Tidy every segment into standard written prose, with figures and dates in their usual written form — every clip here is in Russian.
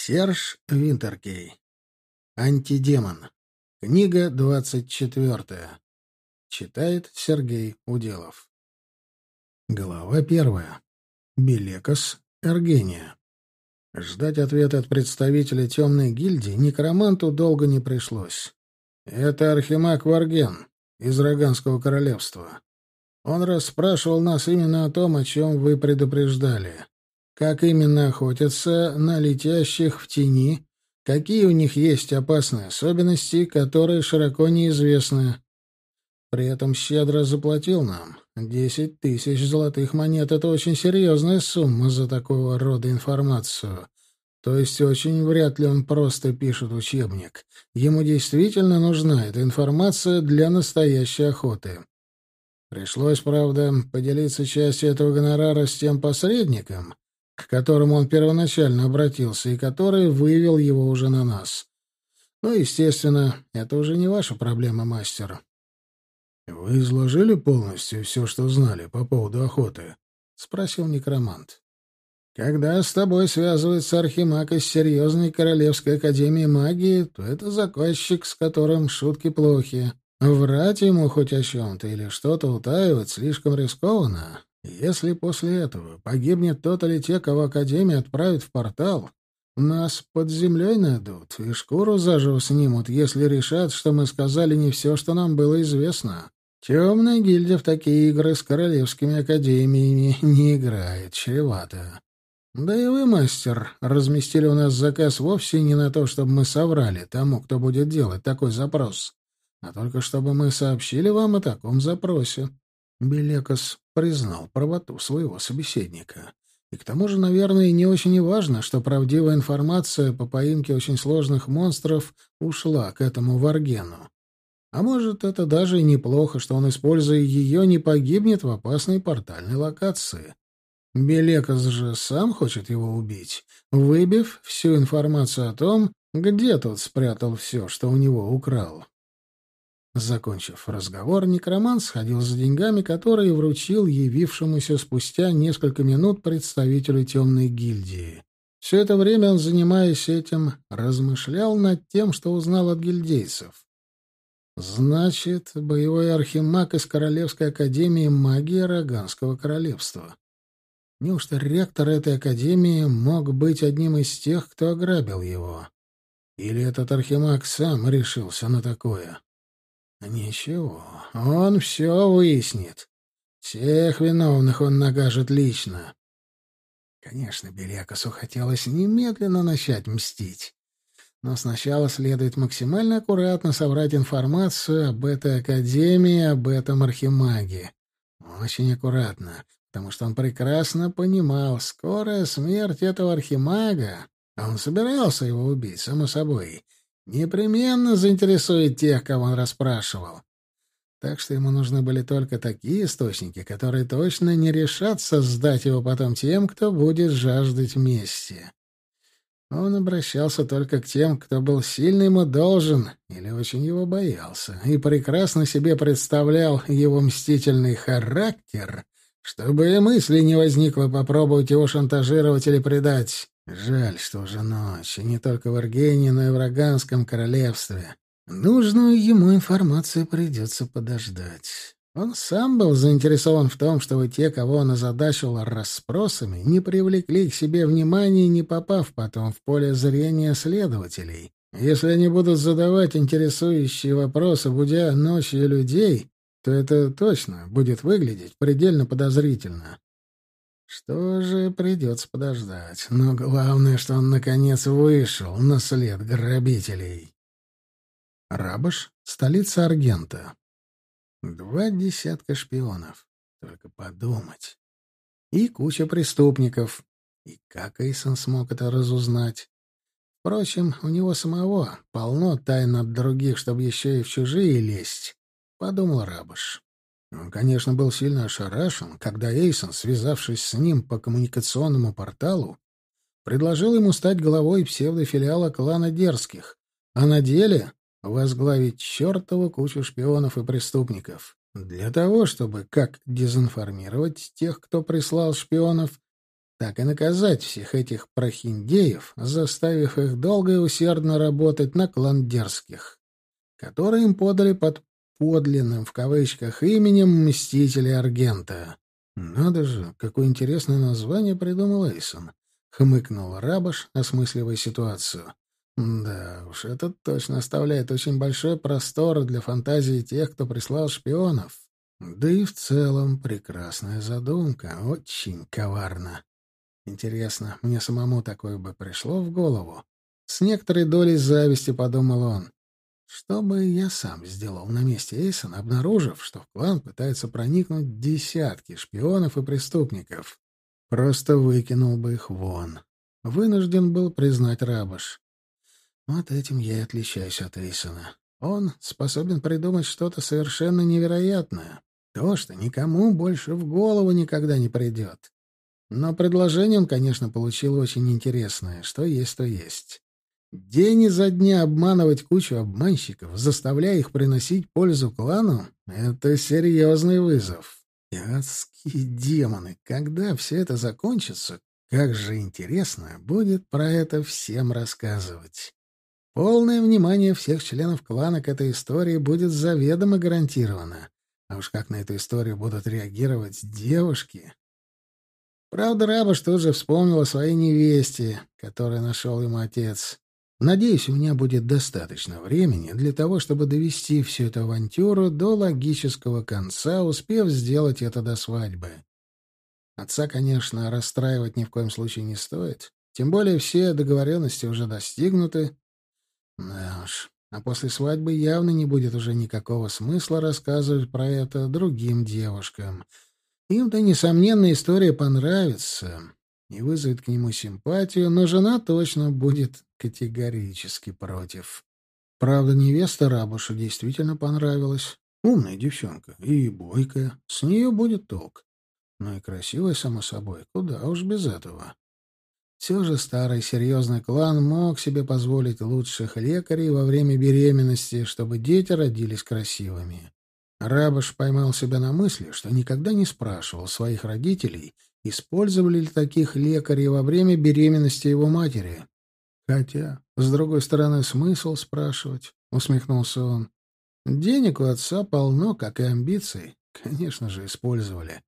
Серж Винтеркей. Антидемон. Книга 24. Читает Сергей Уделов. Глава 1. Белекос Эргения. Ждать ответа от представителя темной гильдии некроманту долго не пришлось. Это архимаг Варген из Роганского королевства. Он расспрашивал нас именно о том, о чем вы предупреждали. Как именно охотятся на летящих в тени, какие у них есть опасные особенности, которые широко неизвестны. При этом щедро заплатил нам. 10 тысяч золотых монет — это очень серьезная сумма за такого рода информацию. То есть очень вряд ли он просто пишет учебник. Ему действительно нужна эта информация для настоящей охоты. Пришлось, правда, поделиться частью этого гонорара с тем посредником, к которому он первоначально обратился и который вывел его уже на нас. Ну, естественно, это уже не ваша проблема, мастер. — Вы изложили полностью все, что знали по поводу охоты? — спросил некромант. — Когда с тобой связывается архимаг из серьезной Королевской академии магии, то это заказчик, с которым шутки плохи. Врать ему хоть о чем-то или что-то утаивать слишком рискованно. Если после этого погибнет тот или те, кого Академия отправит в портал, нас под землей найдут и шкуру заживо снимут, если решат, что мы сказали не все, что нам было известно. Темная гильдия в такие игры с королевскими академиями не играет, чревато. Да и вы, мастер, разместили у нас заказ вовсе не на то, чтобы мы соврали тому, кто будет делать такой запрос, а только чтобы мы сообщили вам о таком запросе. Белекос признал правоту своего собеседника. И к тому же, наверное, не очень и важно, что правдивая информация по поимке очень сложных монстров ушла к этому Варгену. А может, это даже и неплохо, что он, используя ее, не погибнет в опасной портальной локации. Белекос же сам хочет его убить, выбив всю информацию о том, где тот спрятал все, что у него украл. Закончив разговор, некромант сходил за деньгами, которые вручил явившемуся спустя несколько минут представителю темной гильдии. Все это время он, занимаясь этим, размышлял над тем, что узнал от гильдейцев. Значит, боевой архимаг из Королевской академии магии Роганского королевства. Неужто ректор этой академии мог быть одним из тех, кто ограбил его? Или этот архимаг сам решился на такое? Ничего, он все выяснит. Всех виновных он накажет лично. Конечно, Белекосу хотелось немедленно начать мстить. Но сначала следует максимально аккуратно собрать информацию об этой академии, об этом архимаге. Очень аккуратно, потому что он прекрасно понимал, скорая смерть этого архимага, а он собирался его убить, само собой, непременно заинтересует тех, кого он расспрашивал. Так что ему нужны были только такие источники, которые точно не решатся сдать его потом тем, кто будет жаждать мести. Он обращался только к тем, кто был сильно ему должен или очень его боялся, и прекрасно себе представлял его мстительный характер, чтобы и мысли не возникло попробовать его шантажировать или предать. Жаль, что уже ночь, и не только в Эргении, но и в Роганском королевстве. Нужную ему информацию придется подождать. Он сам был заинтересован в том, чтобы те, кого он озадачивал расспросами, не привлекли к себе внимания, не попав потом в поле зрения следователей. Если они будут задавать интересующие вопросы, будя ночью людей, то это точно будет выглядеть предельно подозрительно. Что же, придется подождать. Но главное, что он, наконец, вышел на след грабителей. Рабаш — столица Аргента. 20 шпионов. Только подумать. И куча преступников. И как Эйсон смог это разузнать? Впрочем, у него самого полно тайн от других, чтобы еще и в чужие лезть, — подумал Рабаш. Он, конечно, был сильно ошарашен, когда Эйсон, связавшись с ним по коммуникационному порталу, предложил ему стать главой псевдофилиала клана Дерзких, а на деле возглавить чертову кучу шпионов и преступников. Для того, чтобы как дезинформировать тех, кто прислал шпионов, так и наказать всех этих прохиндеев, заставив их долго и усердно работать на клан Дерзких, который им подали под подлинным, в кавычках, именем Мстители Аргента. «Надо же, какое интересное название придумал Эйсон», — хмыкнул Рабаш, осмысливая ситуацию. «Да уж, это точно оставляет очень большой простор для фантазии тех, кто прислал шпионов. Да и в целом прекрасная задумка, очень коварно. Интересно, мне самому такое бы пришло в голову?» С некоторой долей зависти подумал он. Что бы я сам сделал на месте Эйсона, обнаружив, что в клан пытаются проникнуть десятки шпионов и преступников? Просто выкинул бы их вон. Вынужден был признать Рабаш. Вот этим я и отличаюсь от Эйсона. Он способен придумать что-то совершенно невероятное. То, что никому больше в голову никогда не придет. Но предложение он, конечно, получил очень интересное. Что есть, то есть. День изо дня обманывать кучу обманщиков, заставляя их приносить пользу клану — это серьезный вызов. И адские демоны, когда все это закончится, как же интересно будет про это всем рассказывать. Полное внимание всех членов клана к этой истории будет заведомо гарантировано. А уж как на эту историю будут реагировать девушки... Правда, Рабаш тут же вспомнил о своей невесте, которую нашел ему отец. Надеюсь, у меня будет достаточно времени для того, чтобы довести всю эту авантюру до логического конца, успев сделать это до свадьбы. Отца, конечно, расстраивать ни в коем случае не стоит. Тем более все договоренности уже достигнуты. Да уж, а после свадьбы явно не будет уже никакого смысла рассказывать про это другим девушкам. Им-то, несомненно, история понравится и вызовет к нему симпатию, но жена точно будет категорически против. Правда, невеста Рабушу действительно понравилась. Умная девчонка и бойкая. С нее будет толк. Ну и красивая, само собой. Куда уж без этого. Все же старый серьезный клан мог себе позволить лучших лекарей во время беременности, чтобы дети родились красивыми. Рабаш поймал себя на мысли, что никогда не спрашивал своих родителей, использовали ли таких лекарей во время беременности его матери. Хотя, с другой стороны, смысл спрашивать, — усмехнулся он. Денег у отца полно, как и амбиций. Конечно же, использовали.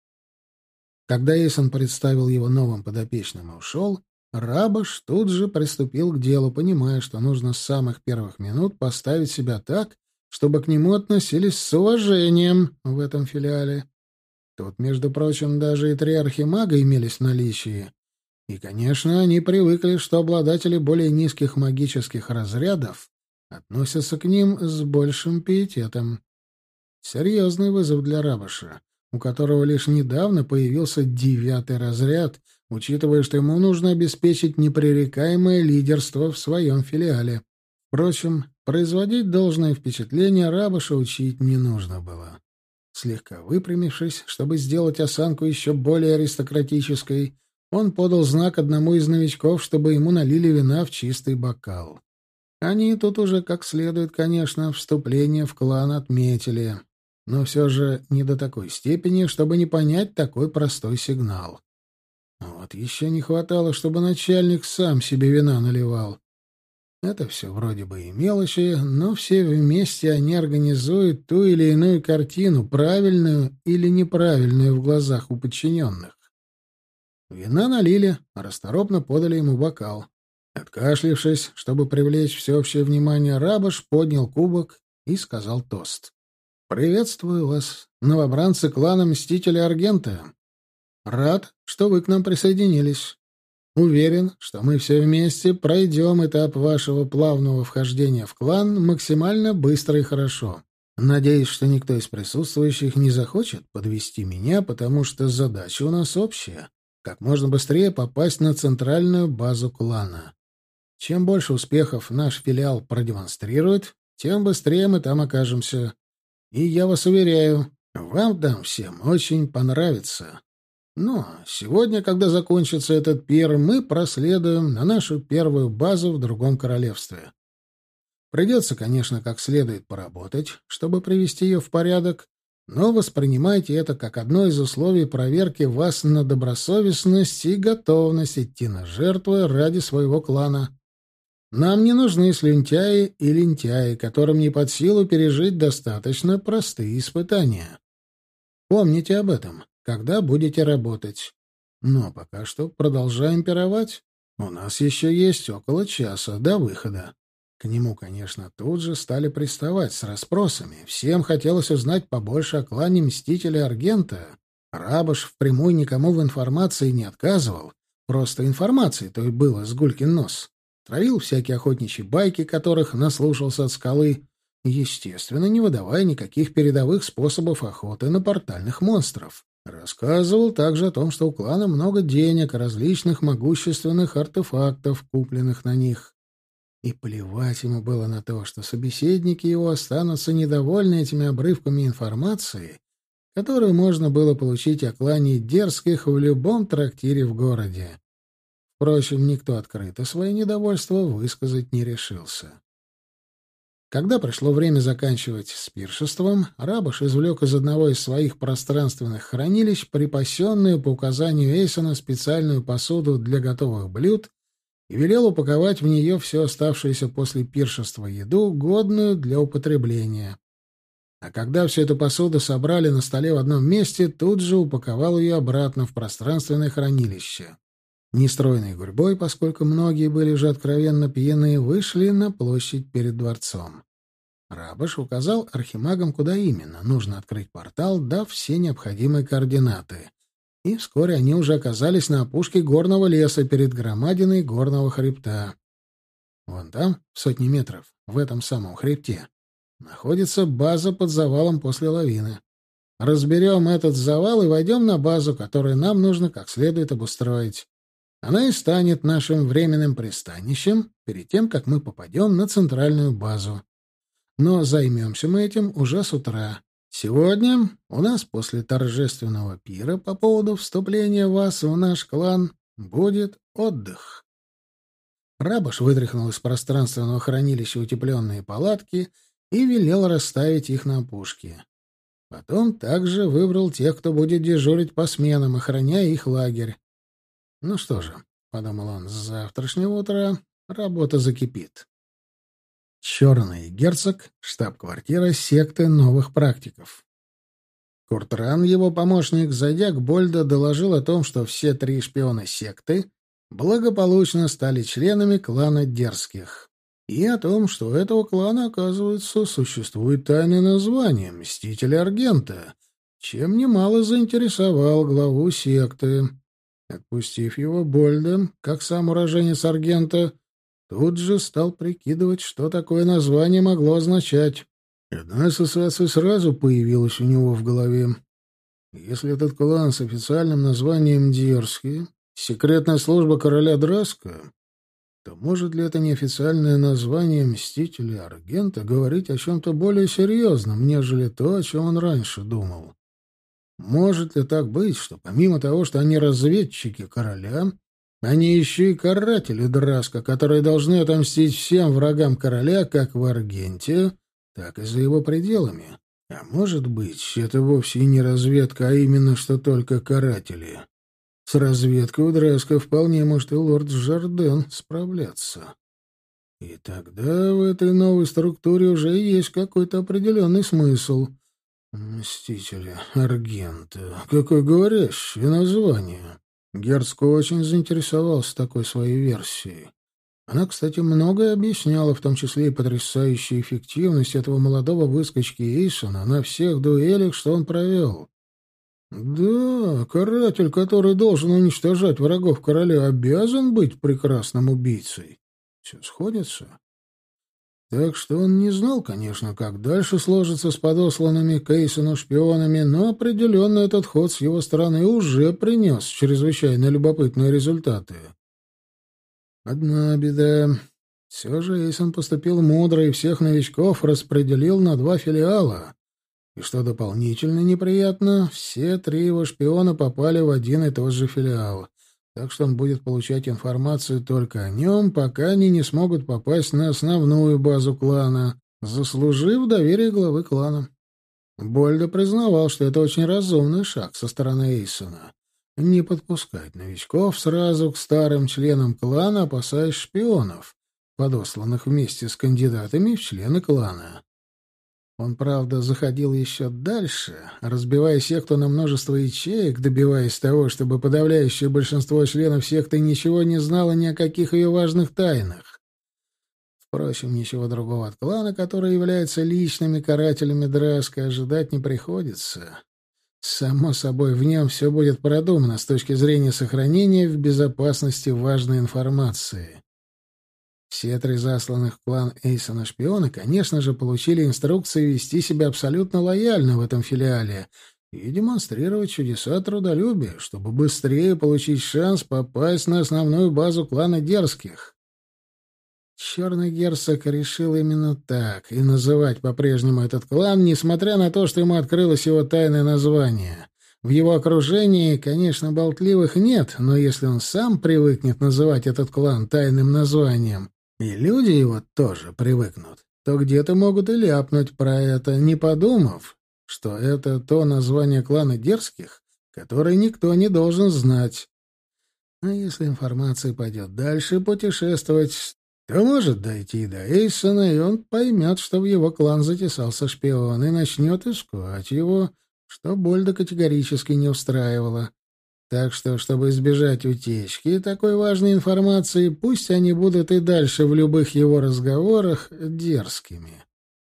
Когда Эйсон представил его новым подопечным и ушел, Рабаш тут же приступил к делу, понимая, что нужно с самых первых минут поставить себя так, чтобы к нему относились с уважением в этом филиале. Тут, между прочим, даже и 3 архимага имелись в наличии. И, конечно, они привыкли, что обладатели более низких магических разрядов относятся к ним с большим пиететом. Серьезный вызов для Рабаша, у которого лишь недавно появился 9-й разряд, учитывая, что ему нужно обеспечить непререкаемое лидерство в своем филиале. Впрочем, производить должное впечатление Рабаша учить не нужно было. Слегка выпрямившись, чтобы сделать осанку еще более аристократической, он подал знак одному из новичков, чтобы ему налили вина в чистый бокал. Они тут уже как следует, конечно, вступление в клан отметили, но все же не до такой степени, чтобы не понять такой простой сигнал. Вот еще не хватало, чтобы начальник сам себе вина наливал. Это все вроде бы и мелочи, но все вместе они организуют ту или иную картину, правильную или неправильную в глазах у подчиненных. Вина налили, а расторопно подали ему бокал. Откашлившись, чтобы привлечь всеобщее внимание, Рабаш поднял кубок и сказал тост. «Приветствую вас, новобранцы клана Мстители Аргента. Рад, что вы к нам присоединились. Уверен, что мы все вместе пройдем этап вашего плавного вхождения в клан максимально быстро и хорошо. Надеюсь, что никто из присутствующих не захочет подвести меня, потому что задача у нас общая — как можно быстрее попасть на центральную базу клана. Чем больше успехов наш филиал продемонстрирует, тем быстрее мы там окажемся. И я вас уверяю, вам там всем очень понравится. Но сегодня, когда закончится этот пир, мы проследуем на нашу первую базу в другом королевстве. Придется, конечно, как следует поработать, чтобы привести ее в порядок, Но воспринимайте это как одно из условий проверки вас на добросовестность и готовность идти на жертвы ради своего клана. Нам не нужны слюнтяи и лентяи, которым не под силу пережить достаточно простые испытания. Помните об этом, когда будете работать. Но пока что продолжаем пировать. У нас еще есть около часа до выхода. К нему, конечно, тут же стали приставать с расспросами. Всем хотелось узнать побольше о клане Мстителя Аргента. Рабыш впрямую никому в информации не отказывал. Просто информации той было с гулькин нос. Травил всякие охотничьи байки, которых наслушался от скалы, естественно, не выдавая никаких передовых способов охоты на портальных монстров. Рассказывал также о том, что у клана много денег, различных могущественных артефактов, купленных на них. И плевать ему было на то, что собеседники его останутся недовольны этими обрывками информации, которую можно было получить о клане Дерзких в любом трактире в городе. Впрочем, никто открыто свое недовольство высказать не решился. Когда пришло время заканчивать с пиршеством, Рабыш извлек из одного из своих пространственных хранилищ припасенную по указанию Эйсона специальную посуду для готовых блюд и велел упаковать в нее все оставшееся после пиршества еду, годную для употребления. А когда всю эту посуду собрали на столе в одном месте, тут же упаковал ее обратно в пространственное хранилище. Нестройной гурьбой, поскольку многие были же откровенно пьяны, вышли на площадь перед дворцом. Рабыш указал архимагам, куда именно нужно открыть портал, дав все необходимые координаты. И вскоре они уже оказались на опушке горного леса перед громадиной горного хребта. Вон там, в сотни метров, в этом самом хребте, находится база под завалом после лавины. Разберем этот завал и войдем на базу, которую нам нужно как следует обустроить. Она и станет нашим временным пристанищем перед тем, как мы попадем на центральную базу. Но займемся мы этим уже с утра. Сегодня у нас после торжественного пира по поводу вступления вас в наш клан будет отдых. Рабыш вытряхнул из пространственного хранилища утепленные палатки и велел расставить их на опушке. Потом также выбрал тех, кто будет дежурить по сменам, охраняя их лагерь. «Ну что же», — подумал он, — «с завтрашнего утра работа закипит». Черный герцог, штаб-квартира секты новых практиков. Куртран, его помощник, зайдя к Больдо, доложил о том, что все 3 шпиона секты благополучно стали членами клана Дерзких. И о том, что у этого клана, оказывается, существует тайное название — Мстители Аргента, чем немало заинтересовал главу секты. Отпустив его, Больдо, как сам уроженец Аргента, тут же стал прикидывать, что такое название могло означать. Одна ассоциация сразу появилась у него в голове. Если этот клан с официальным названием Дерзкие — секретная служба короля Драска, то может ли это неофициальное название Мстители Аргента говорить о чем-то более серьезном, нежели то, о чем он раньше думал? Может ли так быть, что помимо того, что они разведчики короля, они еще и каратели Драска, которые должны отомстить всем врагам короля как в Аргенте, так и за его пределами? А может быть, это вовсе и не разведка, а именно что только каратели? С разведкой у Драска вполне может и лорд Жарден справляться. И тогда в этой новой структуре уже есть какой-то определенный смысл. Мстители Аргента. Какое говорящее название. Герцог очень заинтересовался такой своей версией. Она, кстати, многое объясняла, в том числе и потрясающую эффективность этого молодого выскочки Эйсона на всех дуэлях, что он провел. Да, каратель, который должен уничтожать врагов короля, обязан быть прекрасным убийцей. Все сходится. Так что он не знал, конечно, как дальше сложится с подосланными к Эйсону шпионами, но определенно этот ход с его стороны уже принес чрезвычайно любопытные результаты. Одна беда. Все же Эйсон поступил мудро и всех новичков распределил на 2 филиала. И что дополнительно неприятно, все 3 его шпиона попали в один и тот же филиал. Так что он будет получать информацию только о нем, пока они не смогут попасть на основную базу клана, заслужив доверие главы клана. Больдо признавал, что это очень разумный шаг со стороны Эйсона. Не подпускать новичков сразу к старым членам клана, опасаясь шпионов, подосланных вместе с кандидатами в члены клана. Он, правда, заходил еще дальше, разбивая секту на множество ячеек, добиваясь того, чтобы подавляющее большинство членов секты ничего не знало ни о каких ее важных тайнах. Впрочем, ничего другого от клана, который является личными карателями Драска, ожидать не приходится. Само собой, в нем все будет продумано с точки зрения сохранения в безопасности важной информации. Все три засланных в клан Эйсона шпиона, конечно же, получили инструкции вести себя абсолютно лояльно в этом филиале и демонстрировать чудеса трудолюбия, чтобы быстрее получить шанс попасть на основную базу клана Дерзких. Черный герцог решил именно так и называть по-прежнему этот клан, несмотря на то, что ему открылось его тайное название. В его окружении, конечно, болтливых нет, но если он сам привыкнет называть этот клан тайным названием, и люди его тоже привыкнут, то где-то могут и ляпнуть про это, не подумав, что это то название клана Дерзких, которое никто не должен знать. А если информация пойдет дальше путешествовать, то может дойти до Эйсона, и он поймет, что в его клан затесался шпион, и начнет искать его, что Больда категорически не устраивало. Так что, чтобы избежать утечки такой важной информации, пусть они будут и дальше в любых его разговорах дерзкими.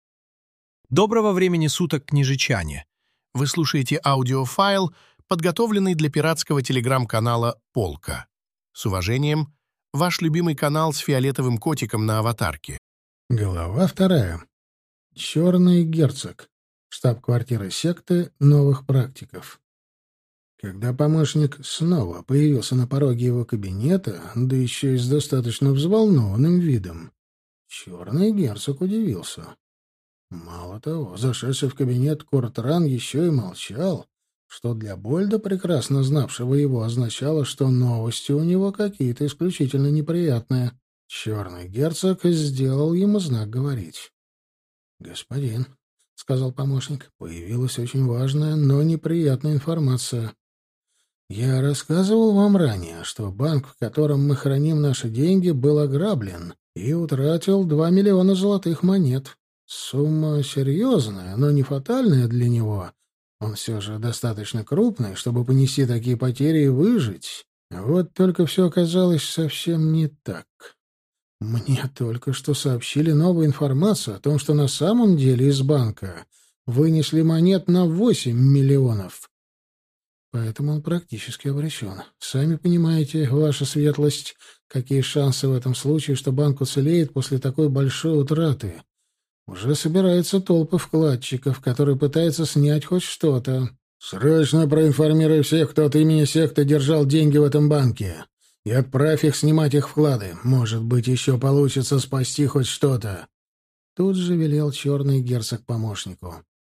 Доброго времени суток, княжичане! Вы слушаете аудиофайл, подготовленный для пиратского телеграм-канала «Полка». С уважением, ваш любимый канал с фиолетовым котиком на аватарке. Глава 2. Черный герцог. Штаб-квартира секты новых практиков. Когда помощник снова появился на пороге его кабинета, да еще и с достаточно взволнованным видом, черный герцог удивился. Мало того, зашедший в кабинет Кортран еще и молчал, что для Больда, прекрасно знавшего его, означало, что новости у него какие-то исключительно неприятные. Черный герцог сделал ему знак говорить. «Господин», — сказал помощник, — «появилась очень важная, но неприятная информация. Я рассказывал вам ранее, что банк, в котором мы храним наши деньги, был ограблен и утратил 2 миллиона золотых монет. Сумма серьезная, но не фатальная для него. Он все же достаточно крупный, чтобы понести такие потери и выжить. Вот только все оказалось совсем не так. Мне только что сообщили новую информацию о том, что на самом деле из банка вынесли монет на 8 миллионов. Поэтому он практически обречен. Сами понимаете, ваша светлость, какие шансы в этом случае, что банк уцелеет после такой большой утраты. Уже собираются толпы вкладчиков, которые пытаются снять хоть что-то. Срочно проинформируй всех, кто от имени секты держал деньги в этом банке, и отправь их снимать их вклады. Может быть, еще получится спасти хоть что-то. Тут же велел черный герцог помощнику.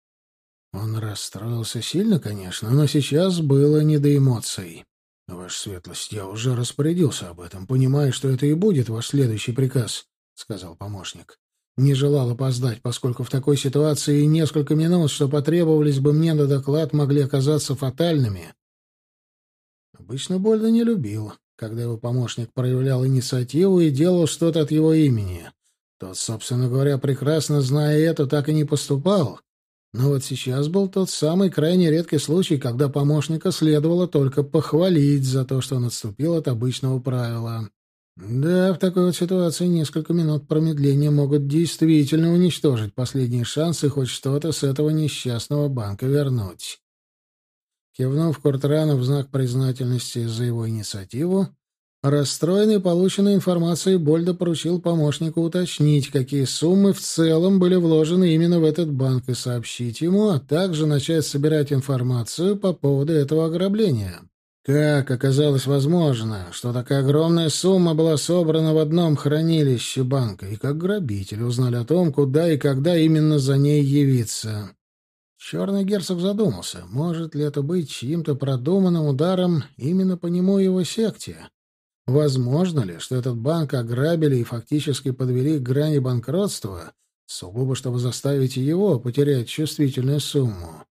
Он расстроился сильно, конечно, но сейчас было не до эмоций. «Ваша светлость, я уже распорядился об этом, понимая, что это и будет ваш следующий приказ», — сказал помощник. «Не желал опоздать, поскольку в такой ситуации и несколько минут, что потребовались бы мне на доклад, могли оказаться фатальными». Обычно Больда не любил, когда его помощник проявлял инициативу и делал что-то от его имени. Тот, собственно говоря, прекрасно зная это, так и не поступал. Но вот сейчас был тот самый крайне редкий случай, когда помощника следовало только похвалить за то, что он отступил от обычного правила. Да, в такой вот ситуации несколько минут промедления могут действительно уничтожить последние шансы хоть что-то с этого несчастного банка вернуть. Кивнув Кортрану в знак признательности за его инициативу, расстроенный полученной информацией, Больда поручил помощнику уточнить, какие суммы в целом были вложены именно в этот банк, и сообщить ему, а также начать собирать информацию по поводу этого ограбления. Как оказалось возможно, что такая огромная сумма была собрана в одном хранилище банка, и как грабители узнали о том, куда и когда именно за ней явиться? Черный герцог задумался, может ли это быть чьим-то продуманным ударом именно по нему и его секте. Возможно ли, что этот банк ограбили и фактически подвели к грани банкротства, сугубо чтобы заставить его потерять чувствительную сумму.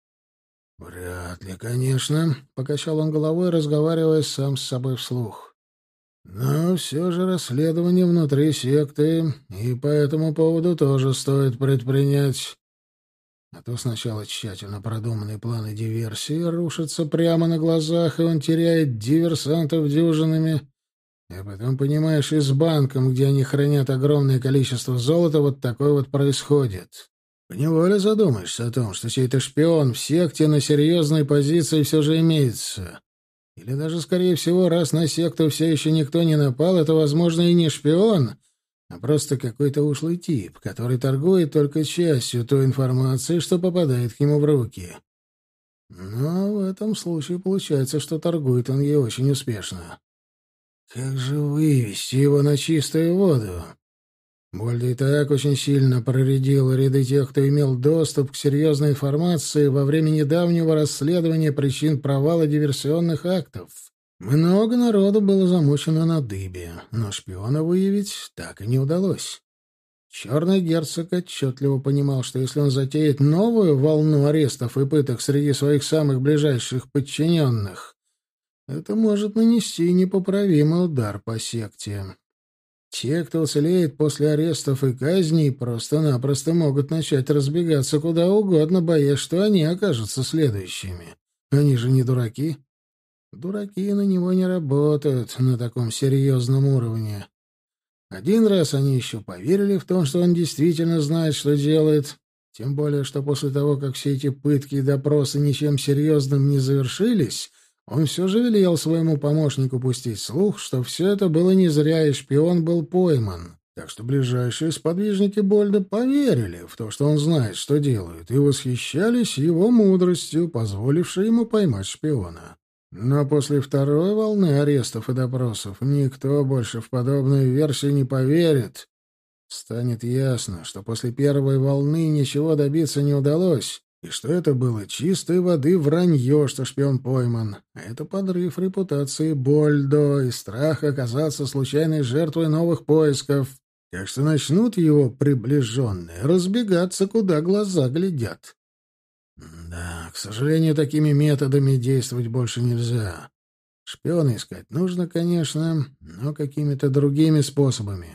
«Вряд ли, конечно», — покачал он головой, разговаривая сам с собой вслух. «Но все же расследование внутри секты, и по этому поводу тоже стоит предпринять. А то сначала тщательно продуманные планы диверсии рушатся прямо на глазах, и он теряет диверсантов дюжинами. А потом, понимаешь, и с банком, где они хранят огромное количество золота, вот такое вот происходит. Поневоле задумаешься о том, что чей-то шпион в секте на серьезной позиции все же имеется. Или даже, скорее всего, раз на секту все еще никто не напал, это, возможно, и не шпион, а просто какой-то ушлый тип, который торгует только частью той информации, что попадает к нему в руки. Но в этом случае получается, что торгует он ей очень успешно. Как же вывести его на чистую воду? Больда и так очень сильно проредил ряды тех, кто имел доступ к серьезной информации во время недавнего расследования причин провала диверсионных актов. Много народу было замучено на дыбе, но шпиона выявить так и не удалось. Черный герцог отчетливо понимал, что если он затеет новую волну арестов и пыток среди своих самых ближайших подчиненных, это может нанести непоправимый удар по секте. Те, кто уцелеет после арестов и казней, просто-напросто могут начать разбегаться куда угодно, боясь, что они окажутся следующими. Они же не дураки. Дураки на него не работают на таком серьезном уровне. Один раз они еще поверили в том, что он действительно знает, что делает, тем более, что после того, как все эти пытки и допросы ничем серьезным не завершились, он все же велел своему помощнику пустить слух, что все это было не зря, и шпион был пойман. Так что ближайшие сподвижники Больда поверили в то, что он знает, что делает, и восхищались его мудростью, позволившей ему поймать шпиона. Но после второй волны арестов и допросов никто больше в подобную версию не поверит. Станет ясно, что после первой волны ничего добиться не удалось, и что это было чистой воды вранье, что шпион пойман. А это подрыв репутации Больдо и страх оказаться случайной жертвой новых поисков. Так что начнут его приближенные разбегаться, куда глаза глядят. Да, к сожалению, такими методами действовать больше нельзя. Шпиона искать нужно, конечно, но какими-то другими способами.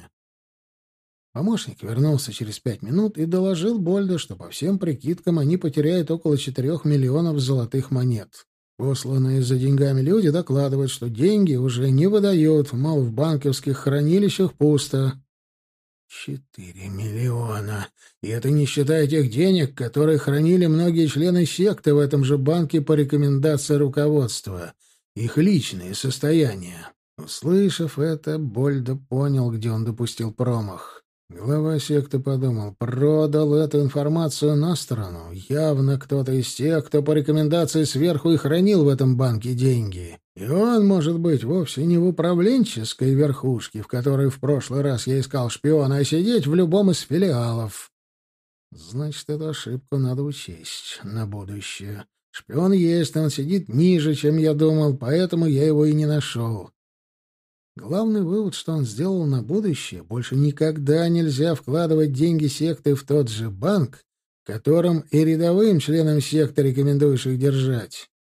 Помощник вернулся через 5 минут и доложил Больда, что по всем прикидкам они потеряют около 4 миллионов золотых монет. Посланные за деньгами люди докладывают, что деньги уже не выдают, мол, в банковских хранилищах пусто. 4 миллиона. И это не считая тех денег, которые хранили многие члены секты в этом же банке по рекомендации руководства. Их личные состояния. Услышав это, Больда понял, где он допустил промах. Глава секты подумал, продал эту информацию на сторону. Явно кто-то из тех, кто по рекомендации сверху и хранил в этом банке деньги. И он, может быть, вовсе не в управленческой верхушке, в которой в прошлый раз я искал шпиона, а сидеть в любом из филиалов. Значит, эту ошибку надо учесть на будущее. Шпион есть, но он сидит ниже, чем я думал, поэтому я его и не нашел. Главный вывод, что он сделал на будущее, больше никогда нельзя вкладывать деньги секты в тот же банк, которым и рядовым членам секты рекомендуешь их держать.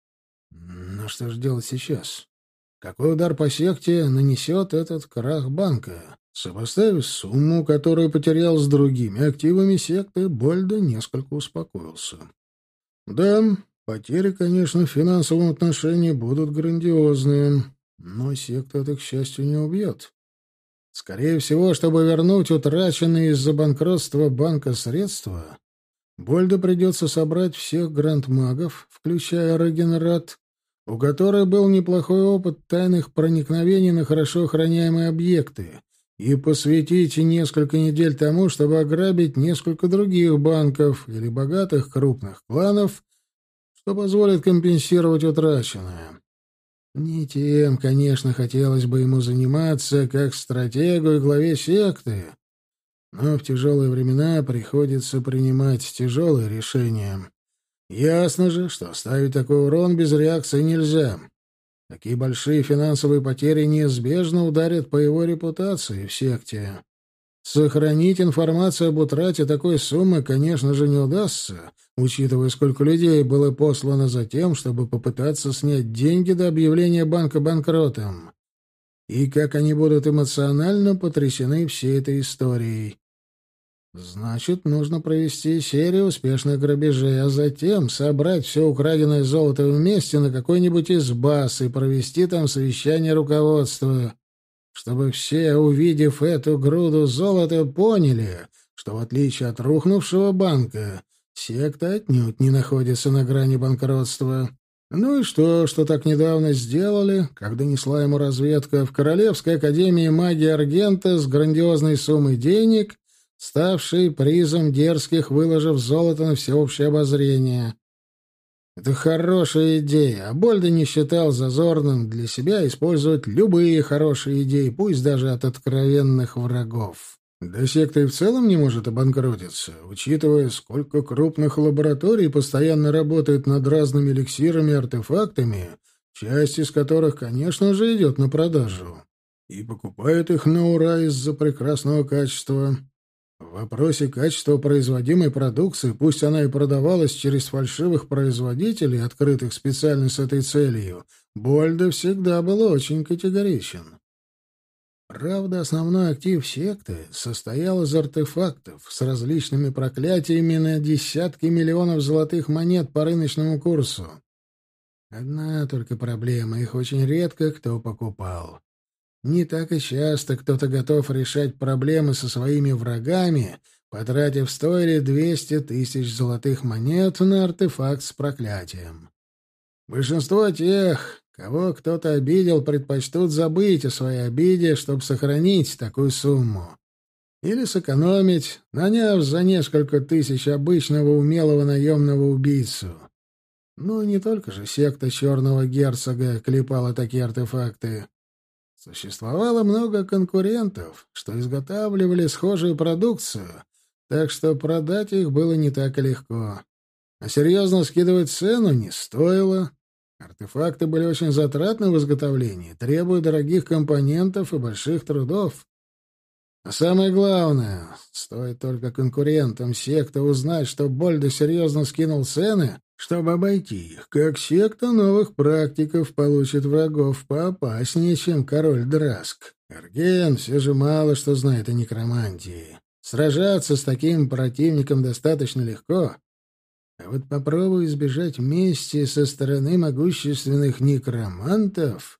Но что же делать сейчас? Какой удар по секте нанесет этот крах банка? Сопоставив сумму, которую потерял с другими активами секты, Больда несколько успокоился. Да, потери, конечно, в финансовом отношении будут грандиозные. Но секта это, к счастью, не убьет. Скорее всего, чтобы вернуть утраченные из-за банкротства банка средства, Больду придется собрать всех грандмагов, включая Регенрат, у которой был неплохой опыт тайных проникновений на хорошо охраняемые объекты, и посвятить несколько недель тому, чтобы ограбить несколько других банков или богатых крупных кланов, что позволит компенсировать утраченное. Не тем, конечно, хотелось бы ему заниматься, как стратегу и главе секты, но в тяжелые времена приходится принимать тяжелые решения. Ясно же, что оставить такой урон без реакции нельзя. Такие большие финансовые потери неизбежно ударят по его репутации в секте. Сохранить информацию об утрате такой суммы, конечно же, не удастся, учитывая, сколько людей было послано за тем, чтобы попытаться снять деньги до объявления банка банкротом. И как они будут эмоционально потрясены всей этой историей. Значит, нужно провести серию успешных грабежей, а затем собрать все украденное золото вместе на какой-нибудь из баз и провести там совещание руководства, чтобы все, увидев эту груду золота, поняли, что в отличие от рухнувшего банка, секта отнюдь не находится на грани банкротства. Ну и что так недавно сделали, когда несла ему разведка в Королевской академии магии Аргента с грандиозной суммой денег, ставшей призом дерзких, выложив золото на всеобщее обозрение. Это хорошая идея, а Больда не считал зазорным для себя использовать любые хорошие идеи, пусть даже от откровенных врагов. Да секта и в целом не может обанкротиться, учитывая, сколько крупных лабораторий постоянно работает над разными эликсирами и артефактами, часть из которых, конечно же, идет на продажу. И покупают их на ура из-за прекрасного качества. В вопросе качества производимой продукции, пусть она и продавалась через фальшивых производителей, открытых специально с этой целью, Больда всегда был очень категоричен. Правда, основной актив секты состоял из артефактов с различными проклятиями на десятки миллионов золотых монет по рыночному курсу. Одна только проблема — их очень редко кто покупал. Не так и часто кто-то готов решать проблемы со своими врагами, потратив 100 или 200 тысяч золотых монет на артефакт с проклятием. Большинство тех, кого кто-то обидел, предпочтут забыть о своей обиде, чтобы сохранить такую сумму. Или сэкономить, наняв за несколько тысяч обычного умелого наемного убийцу. Ну, не только же секта Черного Герцога клепала такие артефакты. Существовало много конкурентов, что изготавливали схожую продукцию, так что продать их было не так и легко. А серьезно скидывать цену не стоило. Артефакты были очень затратны в изготовлении, требуя дорогих компонентов и больших трудов. А самое главное, стоит только конкурентам секты узнать, что Больда серьезно скинул цены, чтобы обойти их, как секта новых практиков получит врагов поопаснее, чем король Драск. Арген все же мало что знает о некромантии. Сражаться с таким противником достаточно легко. А вот попробуй избежать мести со стороны могущественных некромантов.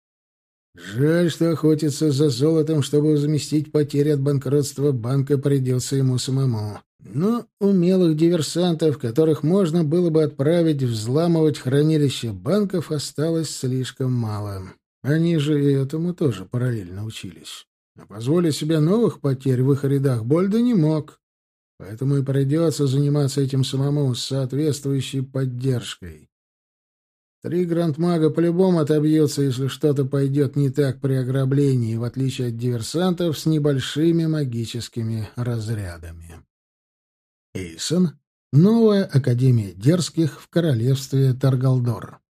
Жаль, что охотиться за золотом, чтобы возместить потери от банкротства банка, придется ему самому. Но умелых диверсантов, которых можно было бы отправить взламывать хранилище банков, осталось слишком мало. Они же и этому тоже параллельно учились. А позволить себе новых потерь в их рядах Больда не мог. Поэтому и придется заниматься этим самому с соответствующей поддержкой. 3 грандмага по-любому отобьются, если что-то пойдет не так при ограблении, в отличие от диверсантов с небольшими магическими разрядами. Эйсон. Новая Академия Дерзких в королевстве Таргалдор.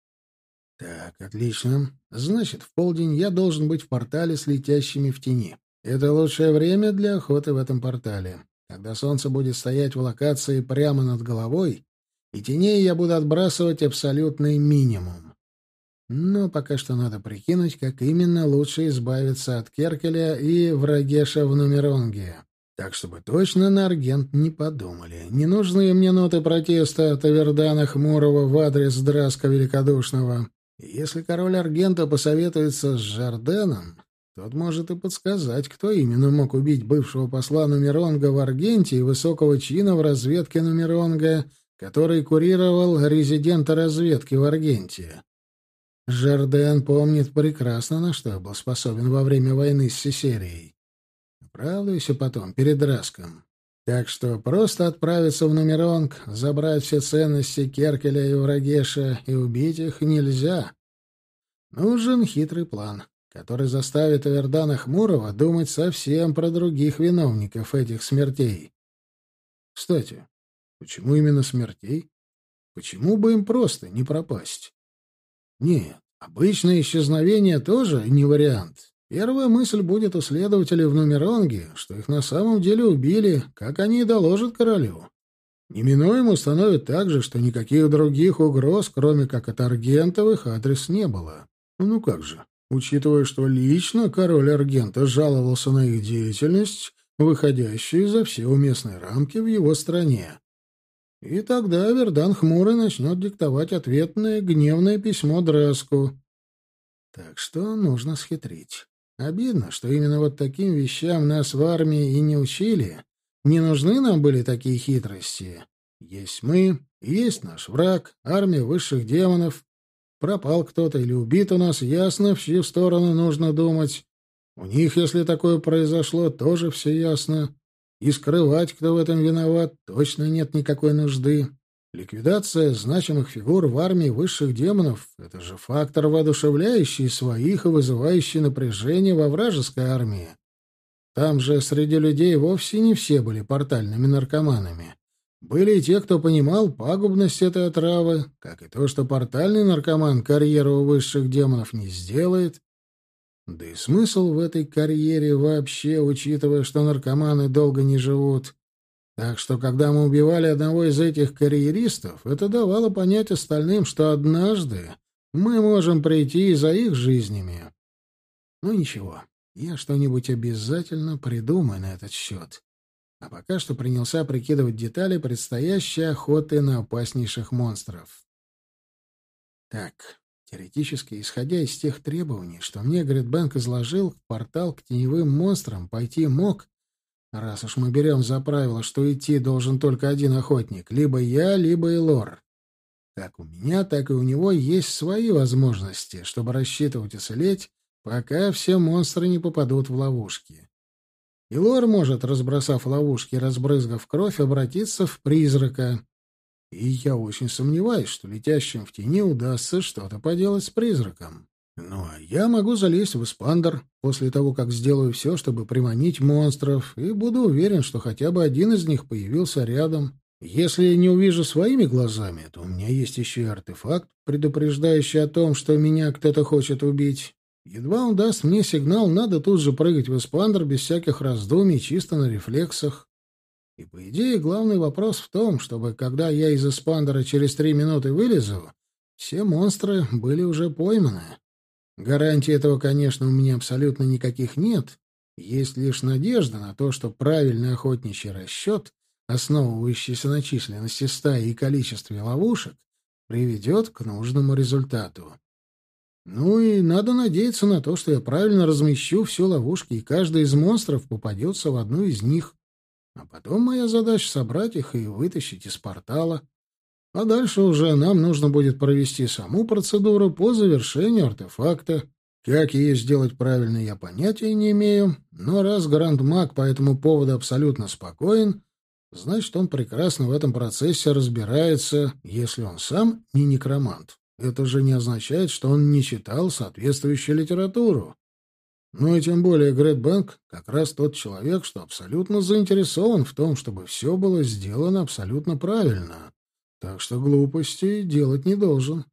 Так, отлично. Значит, в полдень я должен быть в портале с летящими в тени. Это лучшее время для охоты в этом портале. Когда солнце будет стоять в локации прямо над головой, и теней я буду отбрасывать абсолютный минимум. Но пока что надо прикинуть, как именно лучше избавиться от Керкеля и Врагеша в Нумеронге. Так, чтобы точно на Аргент не подумали. Не нужны мне ноты протеста от Авердана Хмурого в адрес Драска Великодушного. И если король Аргента посоветуется с Жарденом, тот может и подсказать, кто именно мог убить бывшего посла Нумеронга в Аргенте и высокого чина в разведке Нумеронга, который курировал резидента разведки в Аргенте. Жарден помнит прекрасно, на что был способен во время войны с Сесерией. Оправдывайся потом, перед Раском. Так что просто отправиться в Нумеронг, забрать все ценности Керкеля и Врагеша и убить их нельзя. Нужен хитрый план, который заставит Авердана Хмурого думать совсем про других виновников этих смертей. Кстати, почему именно смертей? Почему бы им просто не пропасть? Нет, обычное исчезновение тоже не вариант. Первая мысль будет у следователей в Нумеронге, что их на самом деле убили, как они и доложат королю. Неминуемо установят также, что никаких других угроз, кроме как от Аргента, в их адрес не было. Ну как же, учитывая, что лично король Аргента жаловался на их деятельность, выходящую за все уместные рамки в его стране. И тогда Вердан Хмурый начнет диктовать ответное гневное письмо Драску. Так что нужно схитрить. Обидно, что именно вот таким вещам нас в армии и не учили. Не нужны нам были такие хитрости. Есть мы, есть наш враг, армия высших демонов. Пропал кто-то или убит у нас, ясно, в чью сторону нужно думать. У них, если такое произошло, тоже все ясно. И скрывать, кто в этом виноват, точно нет никакой нужды. Ликвидация значимых фигур в армии высших демонов — это же фактор, воодушевляющий своих и вызывающий напряжение во вражеской армии. Там же среди людей вовсе не все были портальными наркоманами. Были и те, кто понимал пагубность этой отравы, как и то, что портальный наркоман карьеру у высших демонов не сделает. Да и смысл в этой карьере вообще, учитывая, что наркоманы долго не живут. Так что, когда мы убивали одного из этих карьеристов, это давало понять остальным, что однажды мы можем прийти и за их жизнями. Ну ничего, я что-нибудь обязательно придумаю на этот счет. А пока что принялся прикидывать детали предстоящей охоты на опаснейших монстров. Так, теоретически, исходя из тех требований, что мне Гридбэнк изложил, портал к теневым монстрам пойти мог, раз уж мы берем за правило, что идти должен только один охотник, либо я, либо Элор. Как у меня, так и у него есть свои возможности, чтобы рассчитывать и целеть, пока все монстры не попадут в ловушки. Элор может, разбросав ловушки и разбрызгав кровь, обратиться в призрака. И я очень сомневаюсь, что летящим в тени удастся что-то поделать с призраком. Ну, а я могу залезть в Испандер после того, как сделаю все, чтобы приманить монстров, и буду уверен, что хотя бы один из них появился рядом. Если не увижу своими глазами, то у меня есть еще и артефакт, предупреждающий о том, что меня кто-то хочет убить. Едва он даст мне сигнал, надо тут же прыгать в Испандер без всяких раздумий, чисто на рефлексах. И, по идее, главный вопрос в том, чтобы, когда я из Испандера через 3 минуты вылезу, все монстры были уже пойманы. Гарантий этого, конечно, у меня абсолютно никаких нет. Есть лишь надежда на то, что правильный охотничий расчет, основывающийся на численности стаи и количестве ловушек, приведет к нужному результату. Ну и надо надеяться на то, что я правильно размещу все ловушки, и каждый из монстров попадется в одну из них. А потом моя задача — собрать их и вытащить из портала. А дальше уже нам нужно будет провести саму процедуру по завершению артефакта. Как ее сделать правильно, я понятия не имею, но раз Гранд-маг по этому поводу абсолютно спокоен, значит, он прекрасно в этом процессе разбирается, если он сам не некромант. Это же не означает, что он не читал соответствующую литературу. Ну и тем более Гридбэнк как раз тот человек, что абсолютно заинтересован в том, чтобы все было сделано абсолютно правильно. Так что глупостей делать не должен.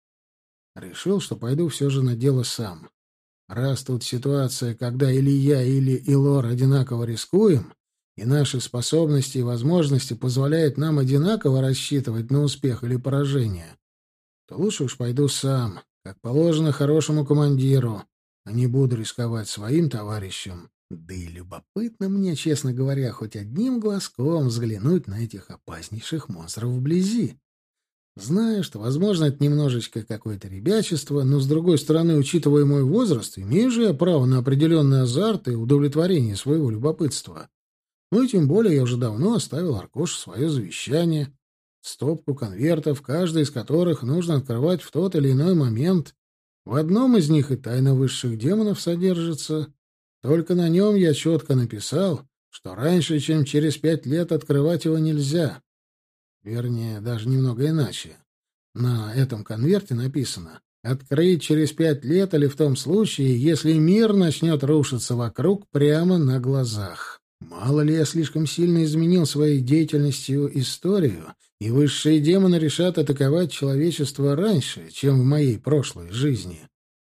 Решил, что пойду все же на дело сам. Раз тут ситуация, когда или я, или Илор одинаково рискуем, и наши способности и возможности позволяют нам одинаково рассчитывать на успех или поражение, то лучше уж пойду сам, как положено хорошему командиру, а не буду рисковать своим товарищам. Да и любопытно мне, честно говоря, хоть одним глазком взглянуть на этих опаснейших монстров вблизи. Знаю, что, возможно, это немножечко какое-то ребячество, но, с другой стороны, учитывая мой возраст, имею же я право на определенный азарт и удовлетворение своего любопытства. Ну и тем более я уже давно оставил Аркошу свое завещание, стопку конвертов, каждый из которых нужно открывать в тот или иной момент. В одном из них и тайна высших демонов содержится. Только на нем я четко написал, что раньше, чем через 5 лет, открывать его нельзя. Вернее, даже немного иначе. На этом конверте написано «Открыть через 5 лет или в том случае, если мир начнет рушиться вокруг прямо на глазах». Мало ли я слишком сильно изменил своей деятельностью историю, и высшие демоны решат атаковать человечество раньше, чем в моей прошлой жизни.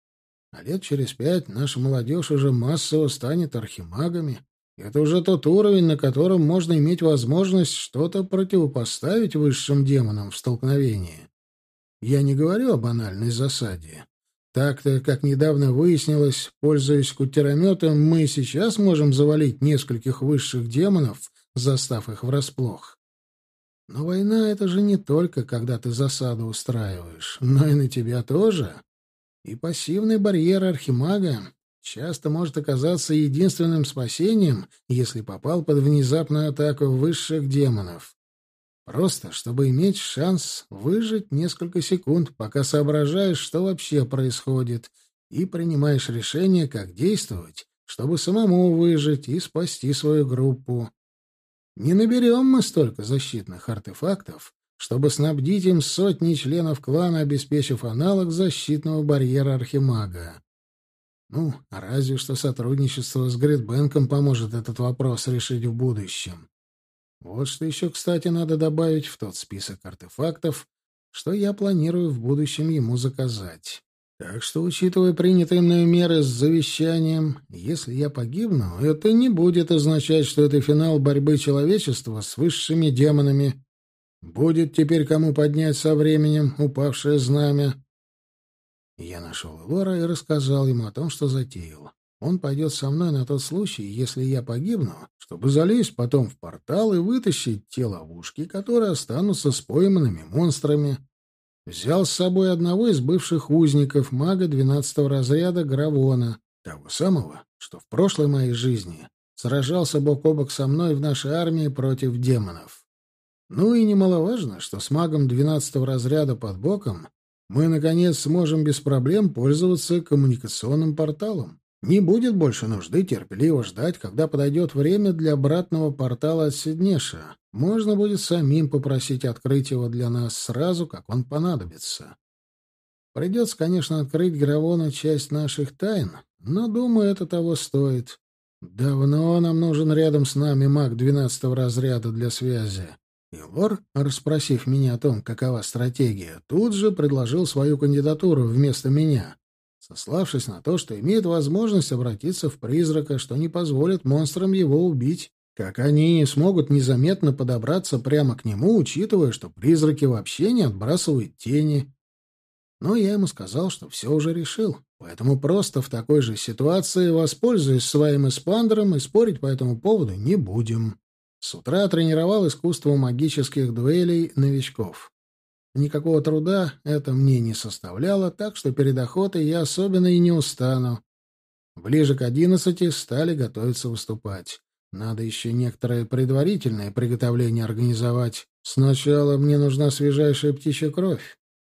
А лет через 5 наша молодежь уже массово станет архимагами. Это уже тот уровень, на котором можно иметь возможность что-то противопоставить высшим демонам в столкновении. Я не говорю о банальной засаде. Так-то, как недавно выяснилось, пользуясь кутерометом, мы и сейчас можем завалить нескольких высших демонов, застав их врасплох. Но война — это же не только когда ты засаду устраиваешь, но и на тебя тоже. И пассивный барьер архимага часто может оказаться единственным спасением, если попал под внезапную атаку высших демонов. Просто, чтобы иметь шанс выжить несколько секунд, пока соображаешь, что вообще происходит, и принимаешь решение, как действовать, чтобы самому выжить и спасти свою группу. Не наберем мы столько защитных артефактов, чтобы снабдить им сотни членов клана, обеспечив аналог защитного барьера архимага. Ну, а разве что сотрудничество с Гридбэнком поможет этот вопрос решить в будущем. Вот что еще, кстати, надо добавить в тот список артефактов, что я планирую в будущем ему заказать. Так что, учитывая принятые мною меры с завещанием, если я погибну, это не будет означать, что это финал борьбы человечества с высшими демонами. Будет теперь кому поднять со временем упавшее знамя. Я нашел Лора и рассказал ему о том, что затеял. Он пойдет со мной на тот случай, если я погибну, чтобы залезть потом в портал и вытащить те ловушки, которые останутся с пойманными монстрами. Взял с собой одного из бывших узников, мага 12-го разряда Гравона, того самого, что в прошлой моей жизни сражался бок о бок со мной в нашей армии против демонов. Ну и немаловажно, что с магом 12-го разряда под боком мы, наконец, сможем без проблем пользоваться коммуникационным порталом. Не будет больше нужды терпеливо ждать, когда подойдет время для обратного портала от Сиднеша. Можно будет самим попросить открыть его для нас сразу, как он понадобится. Придется, конечно, открыть Гравону часть наших тайн, но, думаю, это того стоит. Давно нам нужен рядом с нами маг 12-го разряда для связи. И Лор, расспросив меня о том, какова стратегия, тут же предложил свою кандидатуру вместо меня, сославшись на то, что имеет возможность обратиться в призрака, что не позволит монстрам его убить, как они не смогут незаметно подобраться прямо к нему, учитывая, что призраки вообще не отбрасывают тени. Но я ему сказал, что все уже решил, поэтому просто в такой же ситуации воспользуюсь своим эспандером и спорить по этому поводу не будем. С утра тренировал искусство магических дуэлей новичков. Никакого труда это мне не составляло, так что перед охотой я особенно и не устану. Ближе к 11 стали готовиться выступать. Надо еще некоторое предварительное приготовление организовать. Сначала мне нужна свежайшая птичья кровь.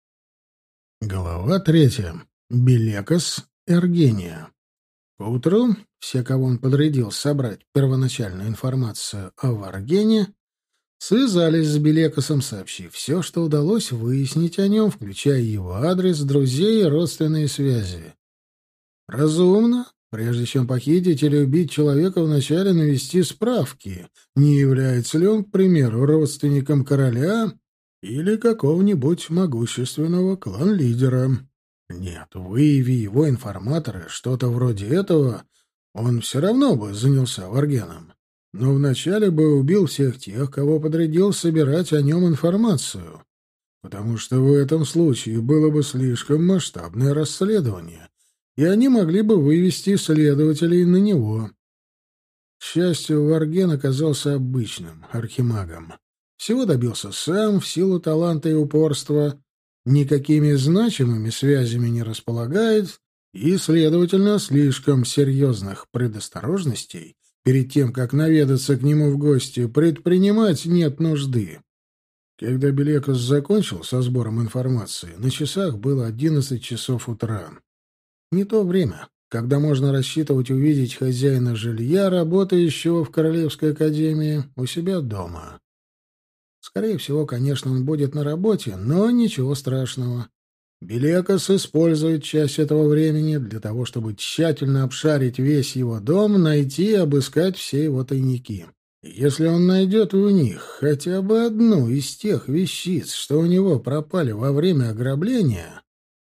Глава 3. Белекос Эргения. Поутру все, кого он подрядил собрать первоначальную информацию о Варгене, связались с Белекосом, сообщив все, что удалось выяснить о нем, включая его адрес, друзей и родственные связи. Разумно, прежде чем похитить или убить человека, вначале навести справки, не является ли он, к примеру, родственником короля или какого-нибудь могущественного клан-лидера. Нет, выяви его информаторы что-то вроде этого, он все равно бы занялся Варгеном. Но вначале бы убил всех тех, кого подрядил собирать о нем информацию, потому что в этом случае было бы слишком масштабное расследование, и они могли бы вывести следователей на него. К счастью, Варген оказался обычным архимагом. Всего добился сам, в силу таланта и упорства, никакими значимыми связями не располагает и, следовательно, слишком серьезных предосторожностей перед тем, как наведаться к нему в гости, предпринимать нет нужды. Когда Белекос закончил со сбором информации, на часах было 11 часов утра. Не то время, когда можно рассчитывать увидеть хозяина жилья, работающего в Королевской академии, у себя дома. Скорее всего, конечно, он будет на работе, но ничего страшного. Белекос использует часть этого времени для того, чтобы тщательно обшарить весь его дом, найти и обыскать все его тайники. И если он найдет в них хотя бы одну из тех вещиц, что у него пропали во время ограбления,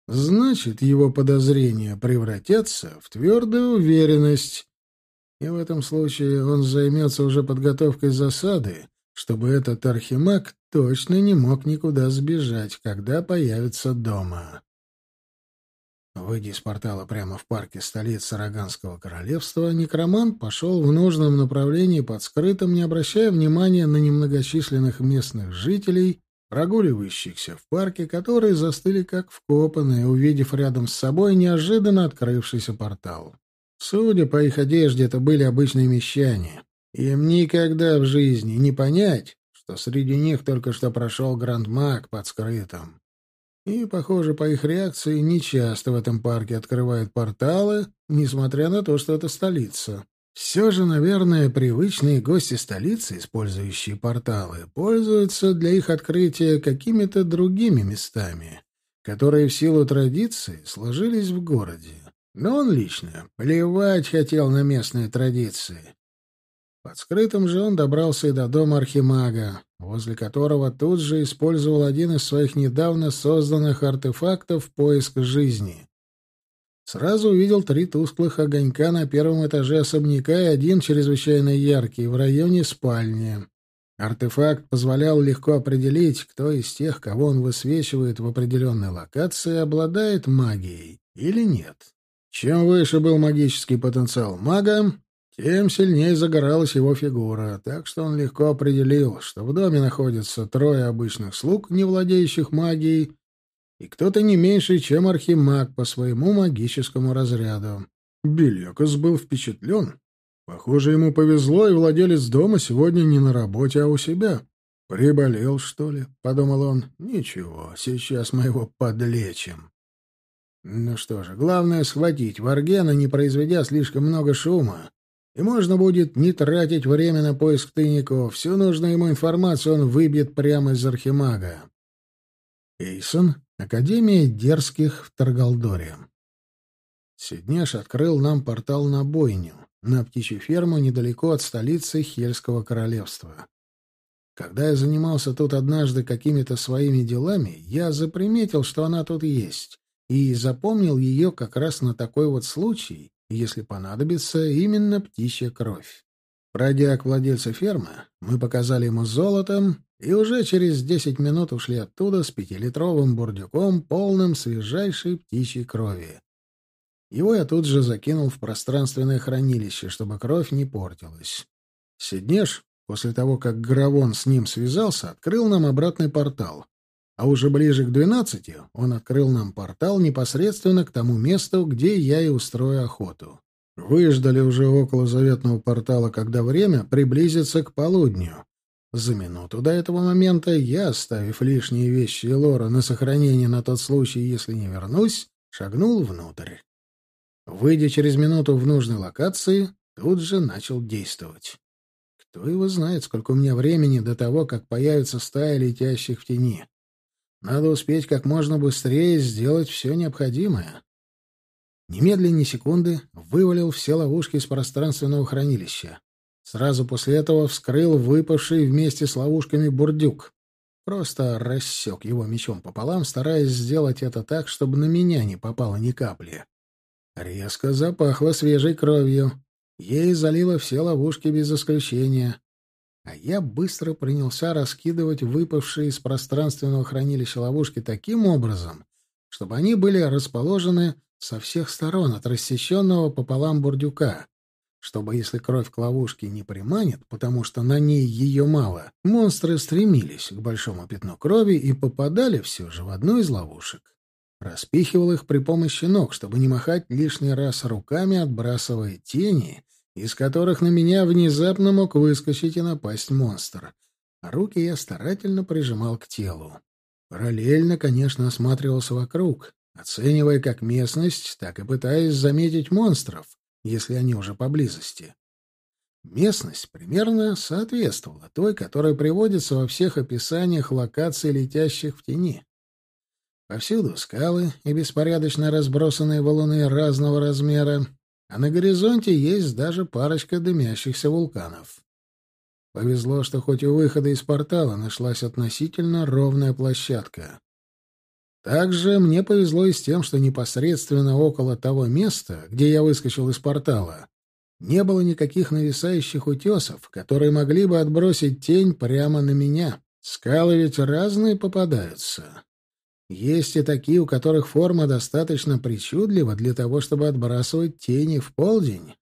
значит, его подозрения превратятся в твердую уверенность. И в этом случае он займется уже подготовкой засады, чтобы этот архимаг точно не мог никуда сбежать, когда появится дома. Выйдя из портала прямо в парке столицы Роганского королевства, некромант пошел в нужном направлении под скрытым, не обращая внимания на немногочисленных местных жителей, прогуливающихся в парке, которые застыли как вкопанные, увидев рядом с собой неожиданно открывшийся портал. Судя по их одежде, это были обычные мещане. Им никогда в жизни не понять, что среди них только что прошел грандмаг под скрытым. И, похоже, по их реакции, нечасто в этом парке открывают порталы, несмотря на то, что это столица. Все же, наверное, привычные гости столицы, использующие порталы, пользуются для их открытия какими-то другими местами, которые в силу традиции сложились в городе. Но он лично плевать хотел на местные традиции. Под скрытым же он добрался и до дома архимага, возле которого тут же использовал один из своих недавно созданных артефактов «Поиск жизни». Сразу увидел 3 тусклых огонька на первом этаже особняка и один чрезвычайно яркий в районе спальни. Артефакт позволял легко определить, кто из тех, кого он высвечивает в определенной локации, обладает магией или нет. Чем выше был магический потенциал мага, тем сильнее загоралась его фигура, так что он легко определил, что в доме находятся 3 обычных слуг, не владеющих магией, и кто-то не меньше, чем архимаг по своему магическому разряду. Белекос был впечатлен. Похоже, ему повезло, и владелец дома сегодня не на работе, а у себя. «Приболел, что ли?» — подумал он. «Ничего, сейчас мы его подлечим». Ну что же, главное — схватить Варгена, не произведя слишком много шума. И можно будет не тратить время на поиск тайников. Всю нужную ему информацию он выбьет прямо из архимага. Эйсон, Академия дерзких в Таргалдоре. Сиднеш открыл нам портал на бойню, на птичью ферму недалеко от столицы Хельского королевства. Когда я занимался тут однажды какими-то своими делами, я заприметил, что она тут есть, и запомнил ее как раз на такой вот случай, если понадобится именно птичья кровь. Пройдя к владельцу фермы, мы показали ему золотом, и уже через 10 минут ушли оттуда с 5-литровым бурдюком, полным свежайшей птичьей крови. Его я тут же закинул в пространственное хранилище, чтобы кровь не портилась. Сиднеш, после того, как Гравон с ним связался, открыл нам обратный портал. А уже ближе к 12 он открыл нам портал непосредственно к тому месту, где я и устрою охоту. Выждали уже около заветного портала, когда время приблизится к полудню. За минуту до этого момента я, оставив лишние вещи и лора на сохранение на тот случай, если не вернусь, шагнул внутрь. Выйдя через минуту в нужной локации, тут же начал действовать. Кто его знает, сколько у меня времени до того, как появится стая летящих в тени. Надо успеть как можно быстрее сделать все необходимое. Немедленно ни секунды вывалил все ловушки из пространственного хранилища. Сразу после этого вскрыл выпавший вместе с ловушками бурдюк. Просто рассек его мечом пополам, стараясь сделать это так, чтобы на меня не попало ни капли. Резко запахло свежей кровью. Ей залило все ловушки без исключения. А я быстро принялся раскидывать выпавшие из пространственного хранилища ловушки таким образом, чтобы они были расположены со всех сторон от рассеченного пополам бурдюка, чтобы, если кровь к ловушке не приманит, потому что на ней ее мало, монстры стремились к большому пятну крови и попадали все же в одну из ловушек. Распихивал их при помощи ног, чтобы не махать лишний раз руками, отбрасывая тени, из которых на меня внезапно мог выскочить и напасть монстр. А руки я старательно прижимал к телу. Параллельно, конечно, осматривался вокруг, оценивая как местность, так и пытаясь заметить монстров, если они уже поблизости. Местность примерно соответствовала той, которая приводится во всех описаниях локаций, летящих в тени. Повсюду скалы и беспорядочно разбросанные валуны разного размера, а на горизонте есть даже парочка дымящихся вулканов. Повезло, что хоть у выхода из портала нашлась относительно ровная площадка. Также мне повезло и с тем, что непосредственно около того места, где я выскочил из портала, не было никаких нависающих утесов, которые могли бы отбросить тень прямо на меня. Скалы ведь разные попадаются. Есть и такие, у которых форма достаточно причудлива для того, чтобы отбрасывать тени в полдень.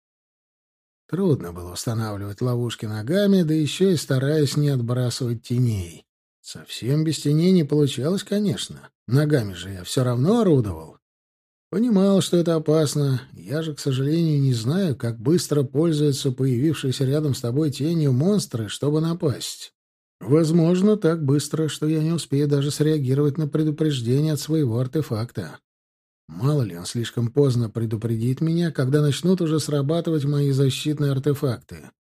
Трудно было устанавливать ловушки ногами, да еще и стараясь не отбрасывать теней. Совсем без теней не получалось, конечно. Ногами же я все равно орудовал. Понимал, что это опасно. Я же, к сожалению, не знаю, как быстро пользуются появившиеся рядом с тобой тенью монстры, чтобы напасть. Возможно, так быстро, что я не успею даже среагировать на предупреждение от своего артефакта. Мало ли, он слишком поздно предупредит меня, когда начнут уже срабатывать мои защитные артефакты.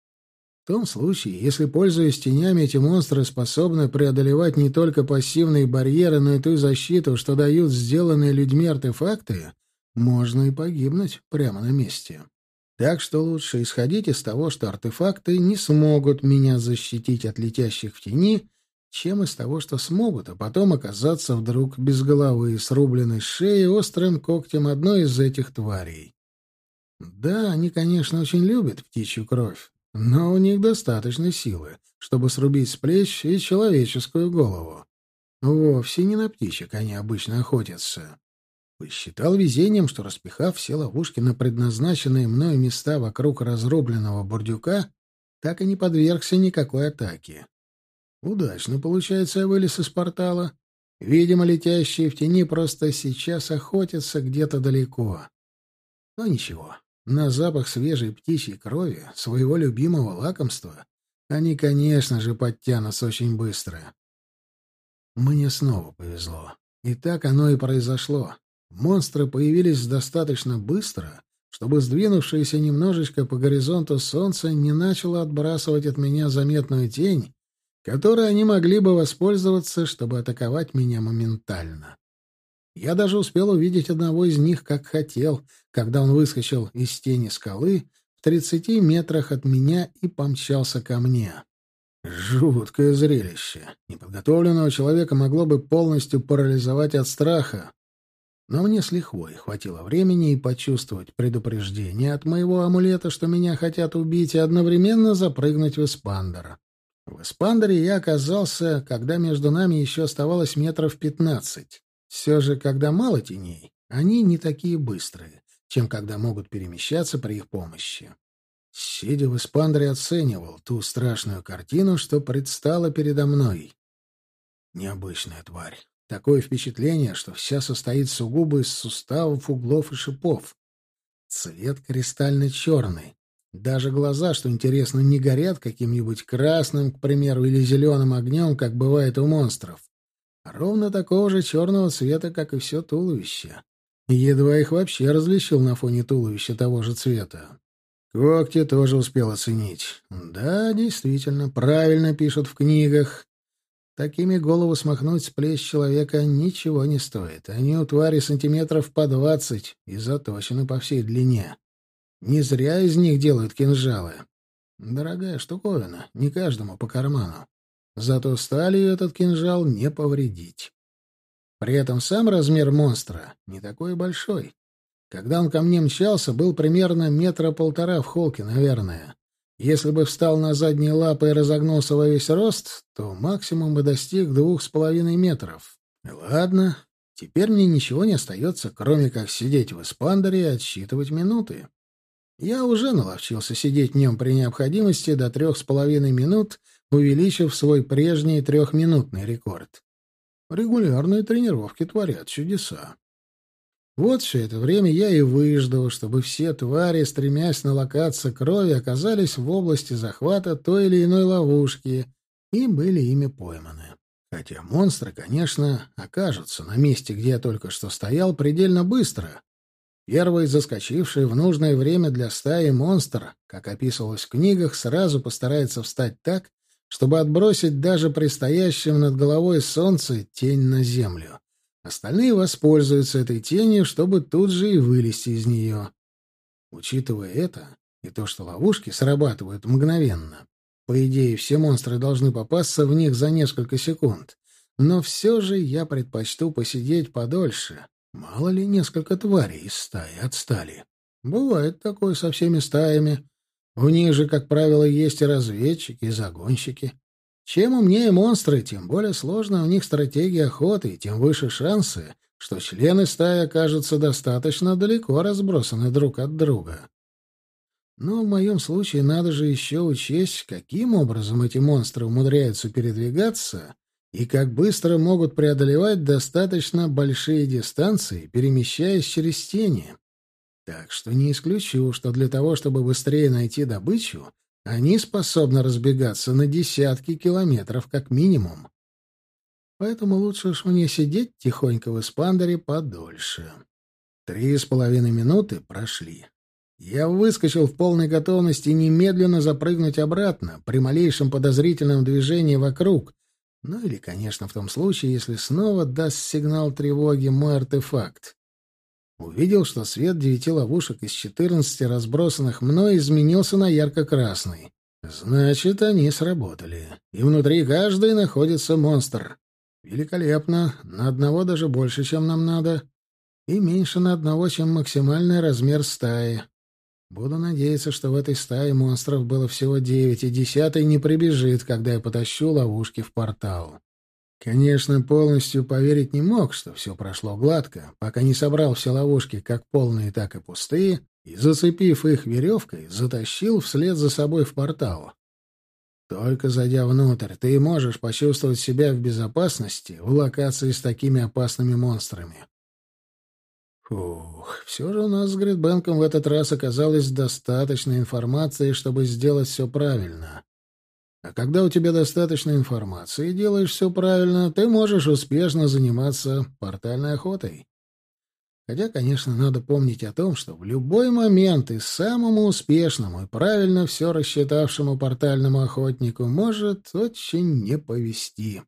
В том случае, если, пользуясь тенями, эти монстры способны преодолевать не только пассивные барьеры, но и ту защиту, что дают сделанные людьми артефакты, можно и погибнуть прямо на месте. Так что лучше исходить из того, что артефакты не смогут меня защитить от летящих в тени, чем из того, что смогут, а потом оказаться вдруг без головы, срубленной с шеи острым когтем одной из этих тварей. Да, они, конечно, очень любят птичью кровь, но у них достаточно силы, чтобы срубить с плеч и человеческую голову. Вовсе не на птичек они обычно охотятся. Посчитал везением, что, распихав все ловушки на предназначенные мною места вокруг разрубленного бурдюка, так и не подвергся никакой атаке. Удачно, получается, я вылез из портала. Видимо, летящие в тени просто сейчас охотятся где-то далеко. Но ничего, на запах свежей птичьей крови, своего любимого лакомства, они, конечно же, подтянутся очень быстро. Мне снова повезло. И так оно и произошло. Монстры появились достаточно быстро, чтобы сдвинувшееся немножечко по горизонту солнце не начало отбрасывать от меня заметную тень, которой они могли бы воспользоваться, чтобы атаковать меня моментально. Я даже успел увидеть одного из них, как хотел, когда он выскочил из тени скалы в 30 метрах от меня и помчался ко мне. Жуткое зрелище. Неподготовленного человека могло бы полностью парализовать от страха. Но мне с лихвой хватило времени и почувствовать предупреждение от моего амулета, что меня хотят убить, и одновременно запрыгнуть в эспандер. В эспандере я оказался, когда между нами еще оставалось метров 15. Все же, когда мало теней, они не такие быстрые, чем когда могут перемещаться при их помощи. Сидя в эспандере, оценивал ту страшную картину, что предстала передо мной. Необычная тварь. Такое впечатление, что вся состоит сугубо из суставов, углов и шипов. Цвет кристально-черный. Даже глаза, что интересно, не горят каким-нибудь красным, к примеру, или зеленым огнем, как бывает у монстров. А ровно такого же черного цвета, как и все туловище. Едва их вообще различил на фоне туловища того же цвета. Когти тоже успел оценить. Да, действительно, правильно пишут в книгах. Такими голову смахнуть с плеч человека ничего не стоит. Они у твари сантиметров по 20 и заточены по всей длине. Не зря из них делают кинжалы. Дорогая штуковина, не каждому по карману. Зато сталью этот кинжал не повредить. При этом сам размер монстра не такой большой. Когда он ко мне мчался, был примерно 1,5 метра в холке, наверное. Если бы встал на задние лапы и разогнулся во весь рост, то максимум бы достиг 2,5 метров. Ладно, теперь мне ничего не остается, кроме как сидеть в эспандере и отсчитывать минуты. Я уже наловчился сидеть в нем при необходимости до 3,5 минут, увеличив свой прежний 3-минутный рекорд. Регулярные тренировки творят чудеса. Вот все это время я и выждал, чтобы все твари, стремясь налокаться крови, оказались в области захвата той или иной ловушки и были ими пойманы. Хотя монстры, конечно, окажутся на месте, где я только что стоял, предельно быстро. Первый, заскочивший в нужное время для стаи монстр, как описывалось в книгах, сразу постарается встать так, чтобы отбросить даже при стоящем над головой солнце тень на землю. Остальные воспользуются этой тенью, чтобы тут же и вылезти из нее. Учитывая это и то, что ловушки срабатывают мгновенно, по идее, все монстры должны попасться в них за несколько секунд. но все же я предпочту посидеть подольше. Мало ли, несколько тварей из стаи отстали. Бывает такое со всеми стаями. У них же, как правило, есть и разведчики, и загонщики. Чем умнее монстры, тем более сложная у них стратегия охоты, и тем выше шансы, что члены стаи окажутся достаточно далеко разбросаны друг от друга. Но в моем случае надо же еще учесть, каким образом эти монстры умудряются передвигаться и как быстро могут преодолевать достаточно большие дистанции, перемещаясь через тени. Так что не исключу, что для того, чтобы быстрее найти добычу, они способны разбегаться на десятки километров как минимум. Поэтому лучше уж мне сидеть тихонько в эспандере подольше. 3,5 минуты прошли. Я выскочил в полной готовности немедленно запрыгнуть обратно при малейшем подозрительном движении вокруг. Ну или, конечно, в том случае, если снова даст сигнал тревоги мой артефакт. Увидел, что свет 9 ловушек из 14 разбросанных мной изменился на ярко-красный. Значит, они сработали. И внутри каждой находится монстр. Великолепно. На одного даже больше, чем нам надо. И меньше на одного, чем максимальный размер стаи. Буду надеяться, что в этой стае монстров было всего 9, и 10-й не прибежит, когда я потащу ловушки в портал. Конечно, полностью поверить не мог, что все прошло гладко, пока не собрал все ловушки, как полные, так и пустые, и, зацепив их веревкой, затащил вслед за собой в портал. Только зайдя внутрь, ты можешь почувствовать себя в безопасности в локации с такими опасными монстрами. Фух, все же у нас с Гридбэнком в этот раз оказалось достаточно информации, чтобы сделать все правильно. А когда у тебя достаточно информации и делаешь все правильно, ты можешь успешно заниматься портальной охотой. Хотя, конечно, надо помнить о том, что в любой момент и самому успешному и правильно все рассчитавшему портальному охотнику может очень не повезти.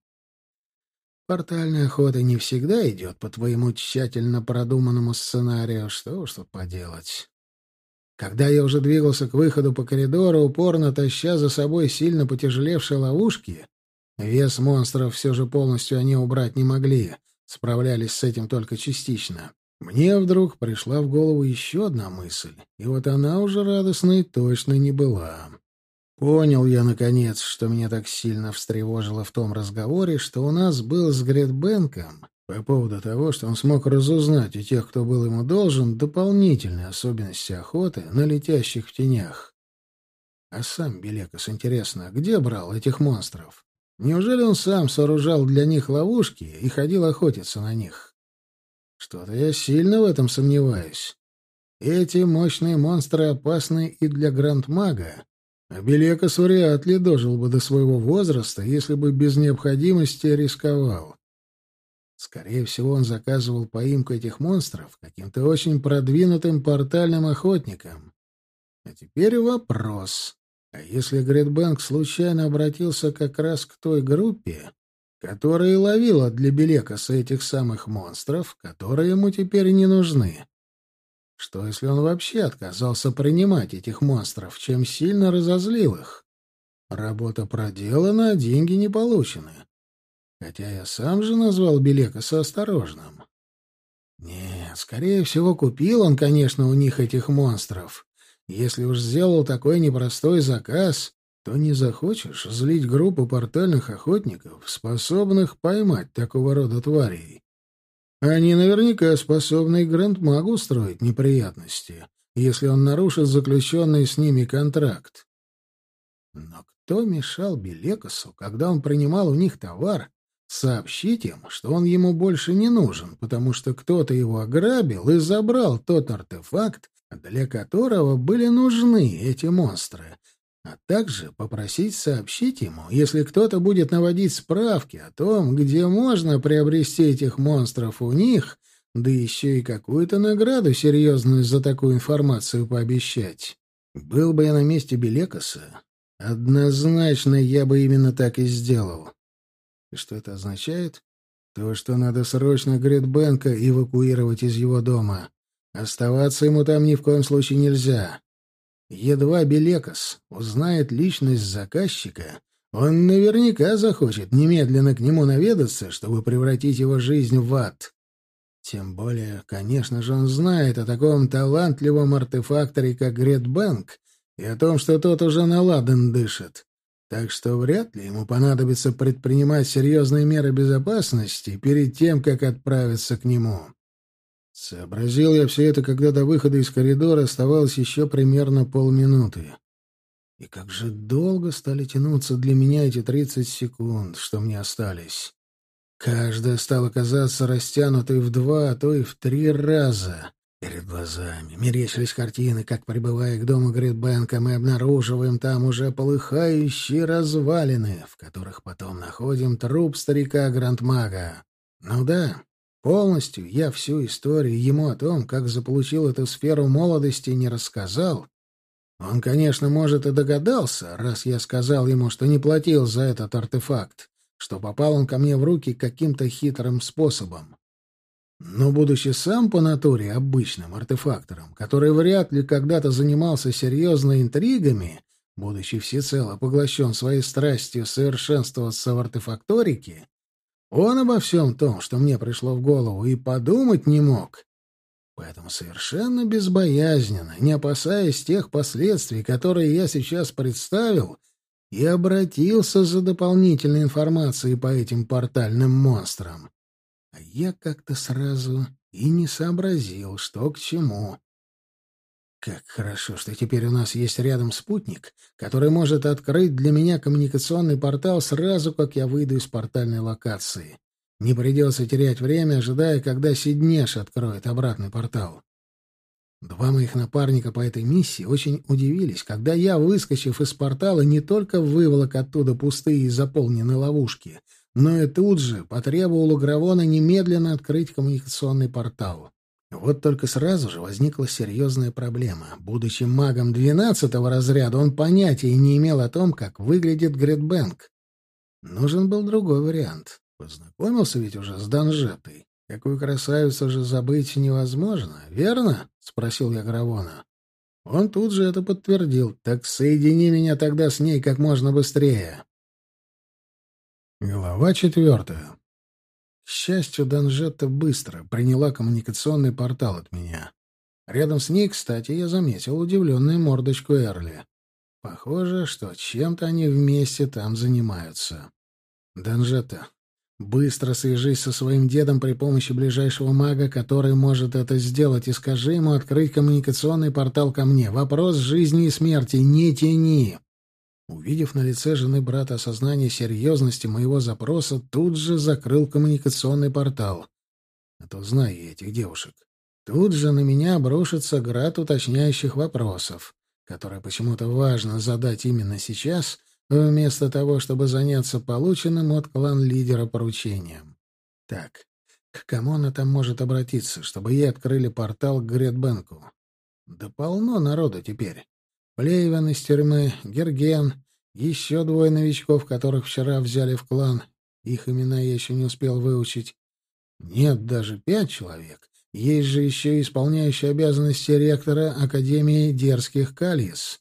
Портальная охота не всегда идет по твоему тщательно продуманному сценарию, что уж тут поделать. Когда я уже двигался к выходу по коридору, упорно таща за собой сильно потяжелевшие ловушки, вес монстров все же полностью они убрать не могли, справлялись с этим только частично. Мне вдруг пришла в голову еще одна мысль, и вот она уже радостной точно не была. Понял я, наконец, что меня так сильно встревожило в том разговоре, что у нас был с Гридбэнком по поводу того, что он смог разузнать у тех, кто был ему должен, дополнительные особенности охоты на летящих в тенях. А сам Белекос, интересно, где брал этих монстров? Неужели он сам сооружал для них ловушки и ходил охотиться на них? Что-то я сильно в этом сомневаюсь. Эти мощные монстры опасны и для грандмага, а Белекос вряд ли дожил бы до своего возраста, если бы без необходимости рисковал. Скорее всего, он заказывал поимку этих монстров каким-то очень продвинутым портальным охотникам. А теперь вопрос. А если Гридбэнк случайно обратился как раз к той группе, которая ловила для Белекоса этих самых монстров, которые ему теперь не нужны? Что, если он вообще отказался принимать этих монстров, чем сильно разозлил их? Работа проделана, а деньги не получены. Хотя я сам же назвал Белекоса осторожным. Нет, скорее всего, купил он, конечно, у них этих монстров. Если уж сделал такой непростой заказ, то не захочешь злить группу портальных охотников, способных поймать такого рода тварей. Они наверняка способны и грандмагу устроить неприятности, если он нарушит заключенный с ними контракт. Но кто мешал Белекосу, когда он принимал у них товар, сообщить им, что он ему больше не нужен, потому что кто-то его ограбил и забрал тот артефакт, для которого были нужны эти монстры, а также попросить сообщить ему, если кто-то будет наводить справки о том, где можно приобрести этих монстров у них, да еще и какую-то награду серьезную за такую информацию пообещать. Был бы я на месте Белекоса, однозначно я бы именно так и сделал. И что это означает? То, что надо срочно Гридбэнка эвакуировать из его дома. Оставаться ему там ни в коем случае нельзя. Едва Белекос узнает личность заказчика, Он наверняка захочет немедленно к нему наведаться, чтобы превратить его жизнь в ад. Тем более, конечно же, он знает о таком талантливом артефакторе, как Гретбанк, и о том, что тот уже на ладан дышит. Так что вряд ли ему понадобится предпринимать серьезные меры безопасности перед тем, как отправиться к нему. Сообразил я все это, когда до выхода из коридора оставалось еще примерно полминуты. И как же долго стали тянуться для меня эти 30 секунд, что мне остались. Каждая стала казаться растянутой в 2, а то и в 3 раза. Перед глазами мерещились картины, как, прибывая к дому Гритбенка, мы обнаруживаем там уже полыхающие развалины, в которых потом находим труп старика Грандмага. Ну да, полностью я всю историю ему о том, как заполучил эту сферу молодости, не рассказал. Он, конечно, может, и догадался, раз я сказал ему, что не платил за этот артефакт, что попал он ко мне в руки каким-то хитрым способом. Но, будучи сам по натуре обычным артефактором, который вряд ли когда-то занимался серьезно интригами, будучи всецело поглощен своей страстью совершенствоваться в артефакторике, он обо всем том, что мне пришло в голову, и подумать не мог. Поэтому совершенно безбоязненно, не опасаясь тех последствий, которые я сейчас представил, и обратился за дополнительной информацией по этим портальным монстрам. А я как-то сразу и не сообразил, что к чему. Как хорошо, что теперь у нас есть рядом спутник, который может открыть для меня коммуникационный портал сразу, как я выйду из портальной локации. Не придется терять время, ожидая, когда Сиднеш откроет обратный портал. Два моих напарника по этой миссии очень удивились, когда я, выскочив из портала, не только выволок оттуда пустые и заполненные ловушки, но и тут же потребовал у Гравона немедленно открыть коммуникационный портал. Вот только сразу же возникла серьезная проблема. Будучи магом 12-го разряда, он понятия не имел о том, как выглядит Гретбэнк. Нужен был другой вариант. Познакомился ведь уже с Данжетой. Какую красавицу же забыть невозможно, верно? — спросил я Гравона. Он тут же это подтвердил. Так соедини меня тогда с ней как можно быстрее. Глава 4. К счастью, Данжетта быстро приняла коммуникационный портал от меня. Рядом с ней, кстати, я заметил удивленную мордочку Эрли. Похоже, что чем-то они вместе там занимаются. Данжетта, быстро свяжись со своим дедом при помощи ближайшего мага, который может это сделать, и скажи ему открыть коммуникационный портал ко мне. Вопрос жизни и смерти. Не тяни. Увидев на лице жены брата осознание серьезности моего запроса, тут же закрыл коммуникационный портал. А то знаю я этих девушек. Тут же на меня обрушится град уточняющих вопросов, которые почему-то важно задать именно сейчас, вместо того, чтобы заняться полученным от клан-лидера поручением. Так, к кому она там может обратиться, чтобы ей открыли портал к Гретбенку? Да полно народу теперь. Плейвен из тюрьмы, Герген, еще 2 новичков, которых вчера взяли в клан. Их имена я еще не успел выучить. Нет, даже 5 человек. Есть же еще и исполняющий обязанности ректора Академии Дерзких Кальес.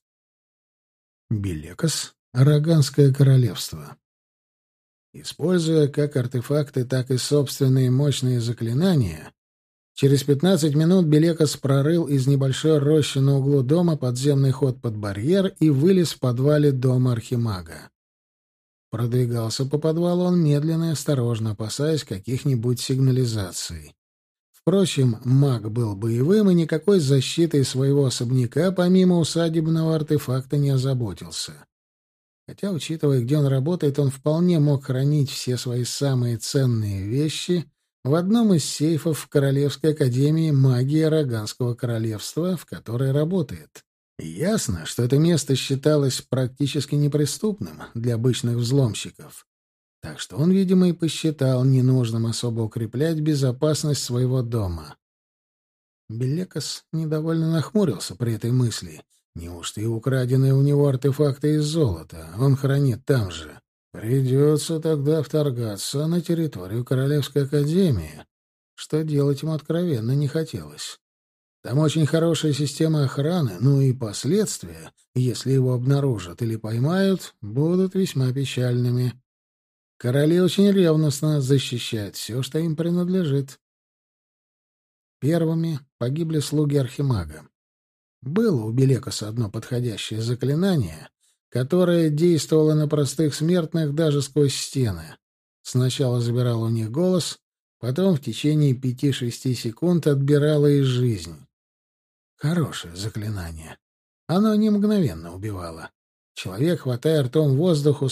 Белекос, Араганское королевство. Используя как артефакты, так и собственные мощные заклинания, через 15 минут Белекос прорыл из небольшой рощи на углу дома подземный ход под барьер и вылез в подвале дома архимага. Продвигался по подвалу он медленно и осторожно, опасаясь каких-нибудь сигнализаций. Впрочем, маг был боевым и никакой защитой своего особняка помимо усадебного артефакта не озаботился. Хотя, учитывая, где он работает, он вполне мог хранить все свои самые ценные вещи в одном из сейфов в Королевской академии магии Араганского королевства, в которой работает. Ясно, что это место считалось практически неприступным для обычных взломщиков. Так что он, видимо, и посчитал ненужным особо укреплять безопасность своего дома. Белекос недовольно нахмурился при этой мысли. Неужто и украденные у него артефакты из золота он хранит там же? Придется тогда вторгаться на территорию Королевской академии, что делать ему откровенно не хотелось. Там очень хорошая система охраны, ну и последствия, если его обнаружат или поймают, будут весьма печальными. Короли очень ревностно защищают все, что им принадлежит. Первыми погибли слуги Архимага. Было у Белекоса одно подходящее заклинание, которое действовало на простых смертных даже сквозь стены. Сначала забирало у них голос, потом в течение 5-6 секунд отбирало и жизнь. Хорошее заклинание. Оно не мгновенно убивало. Человек, хватая ртом воздух,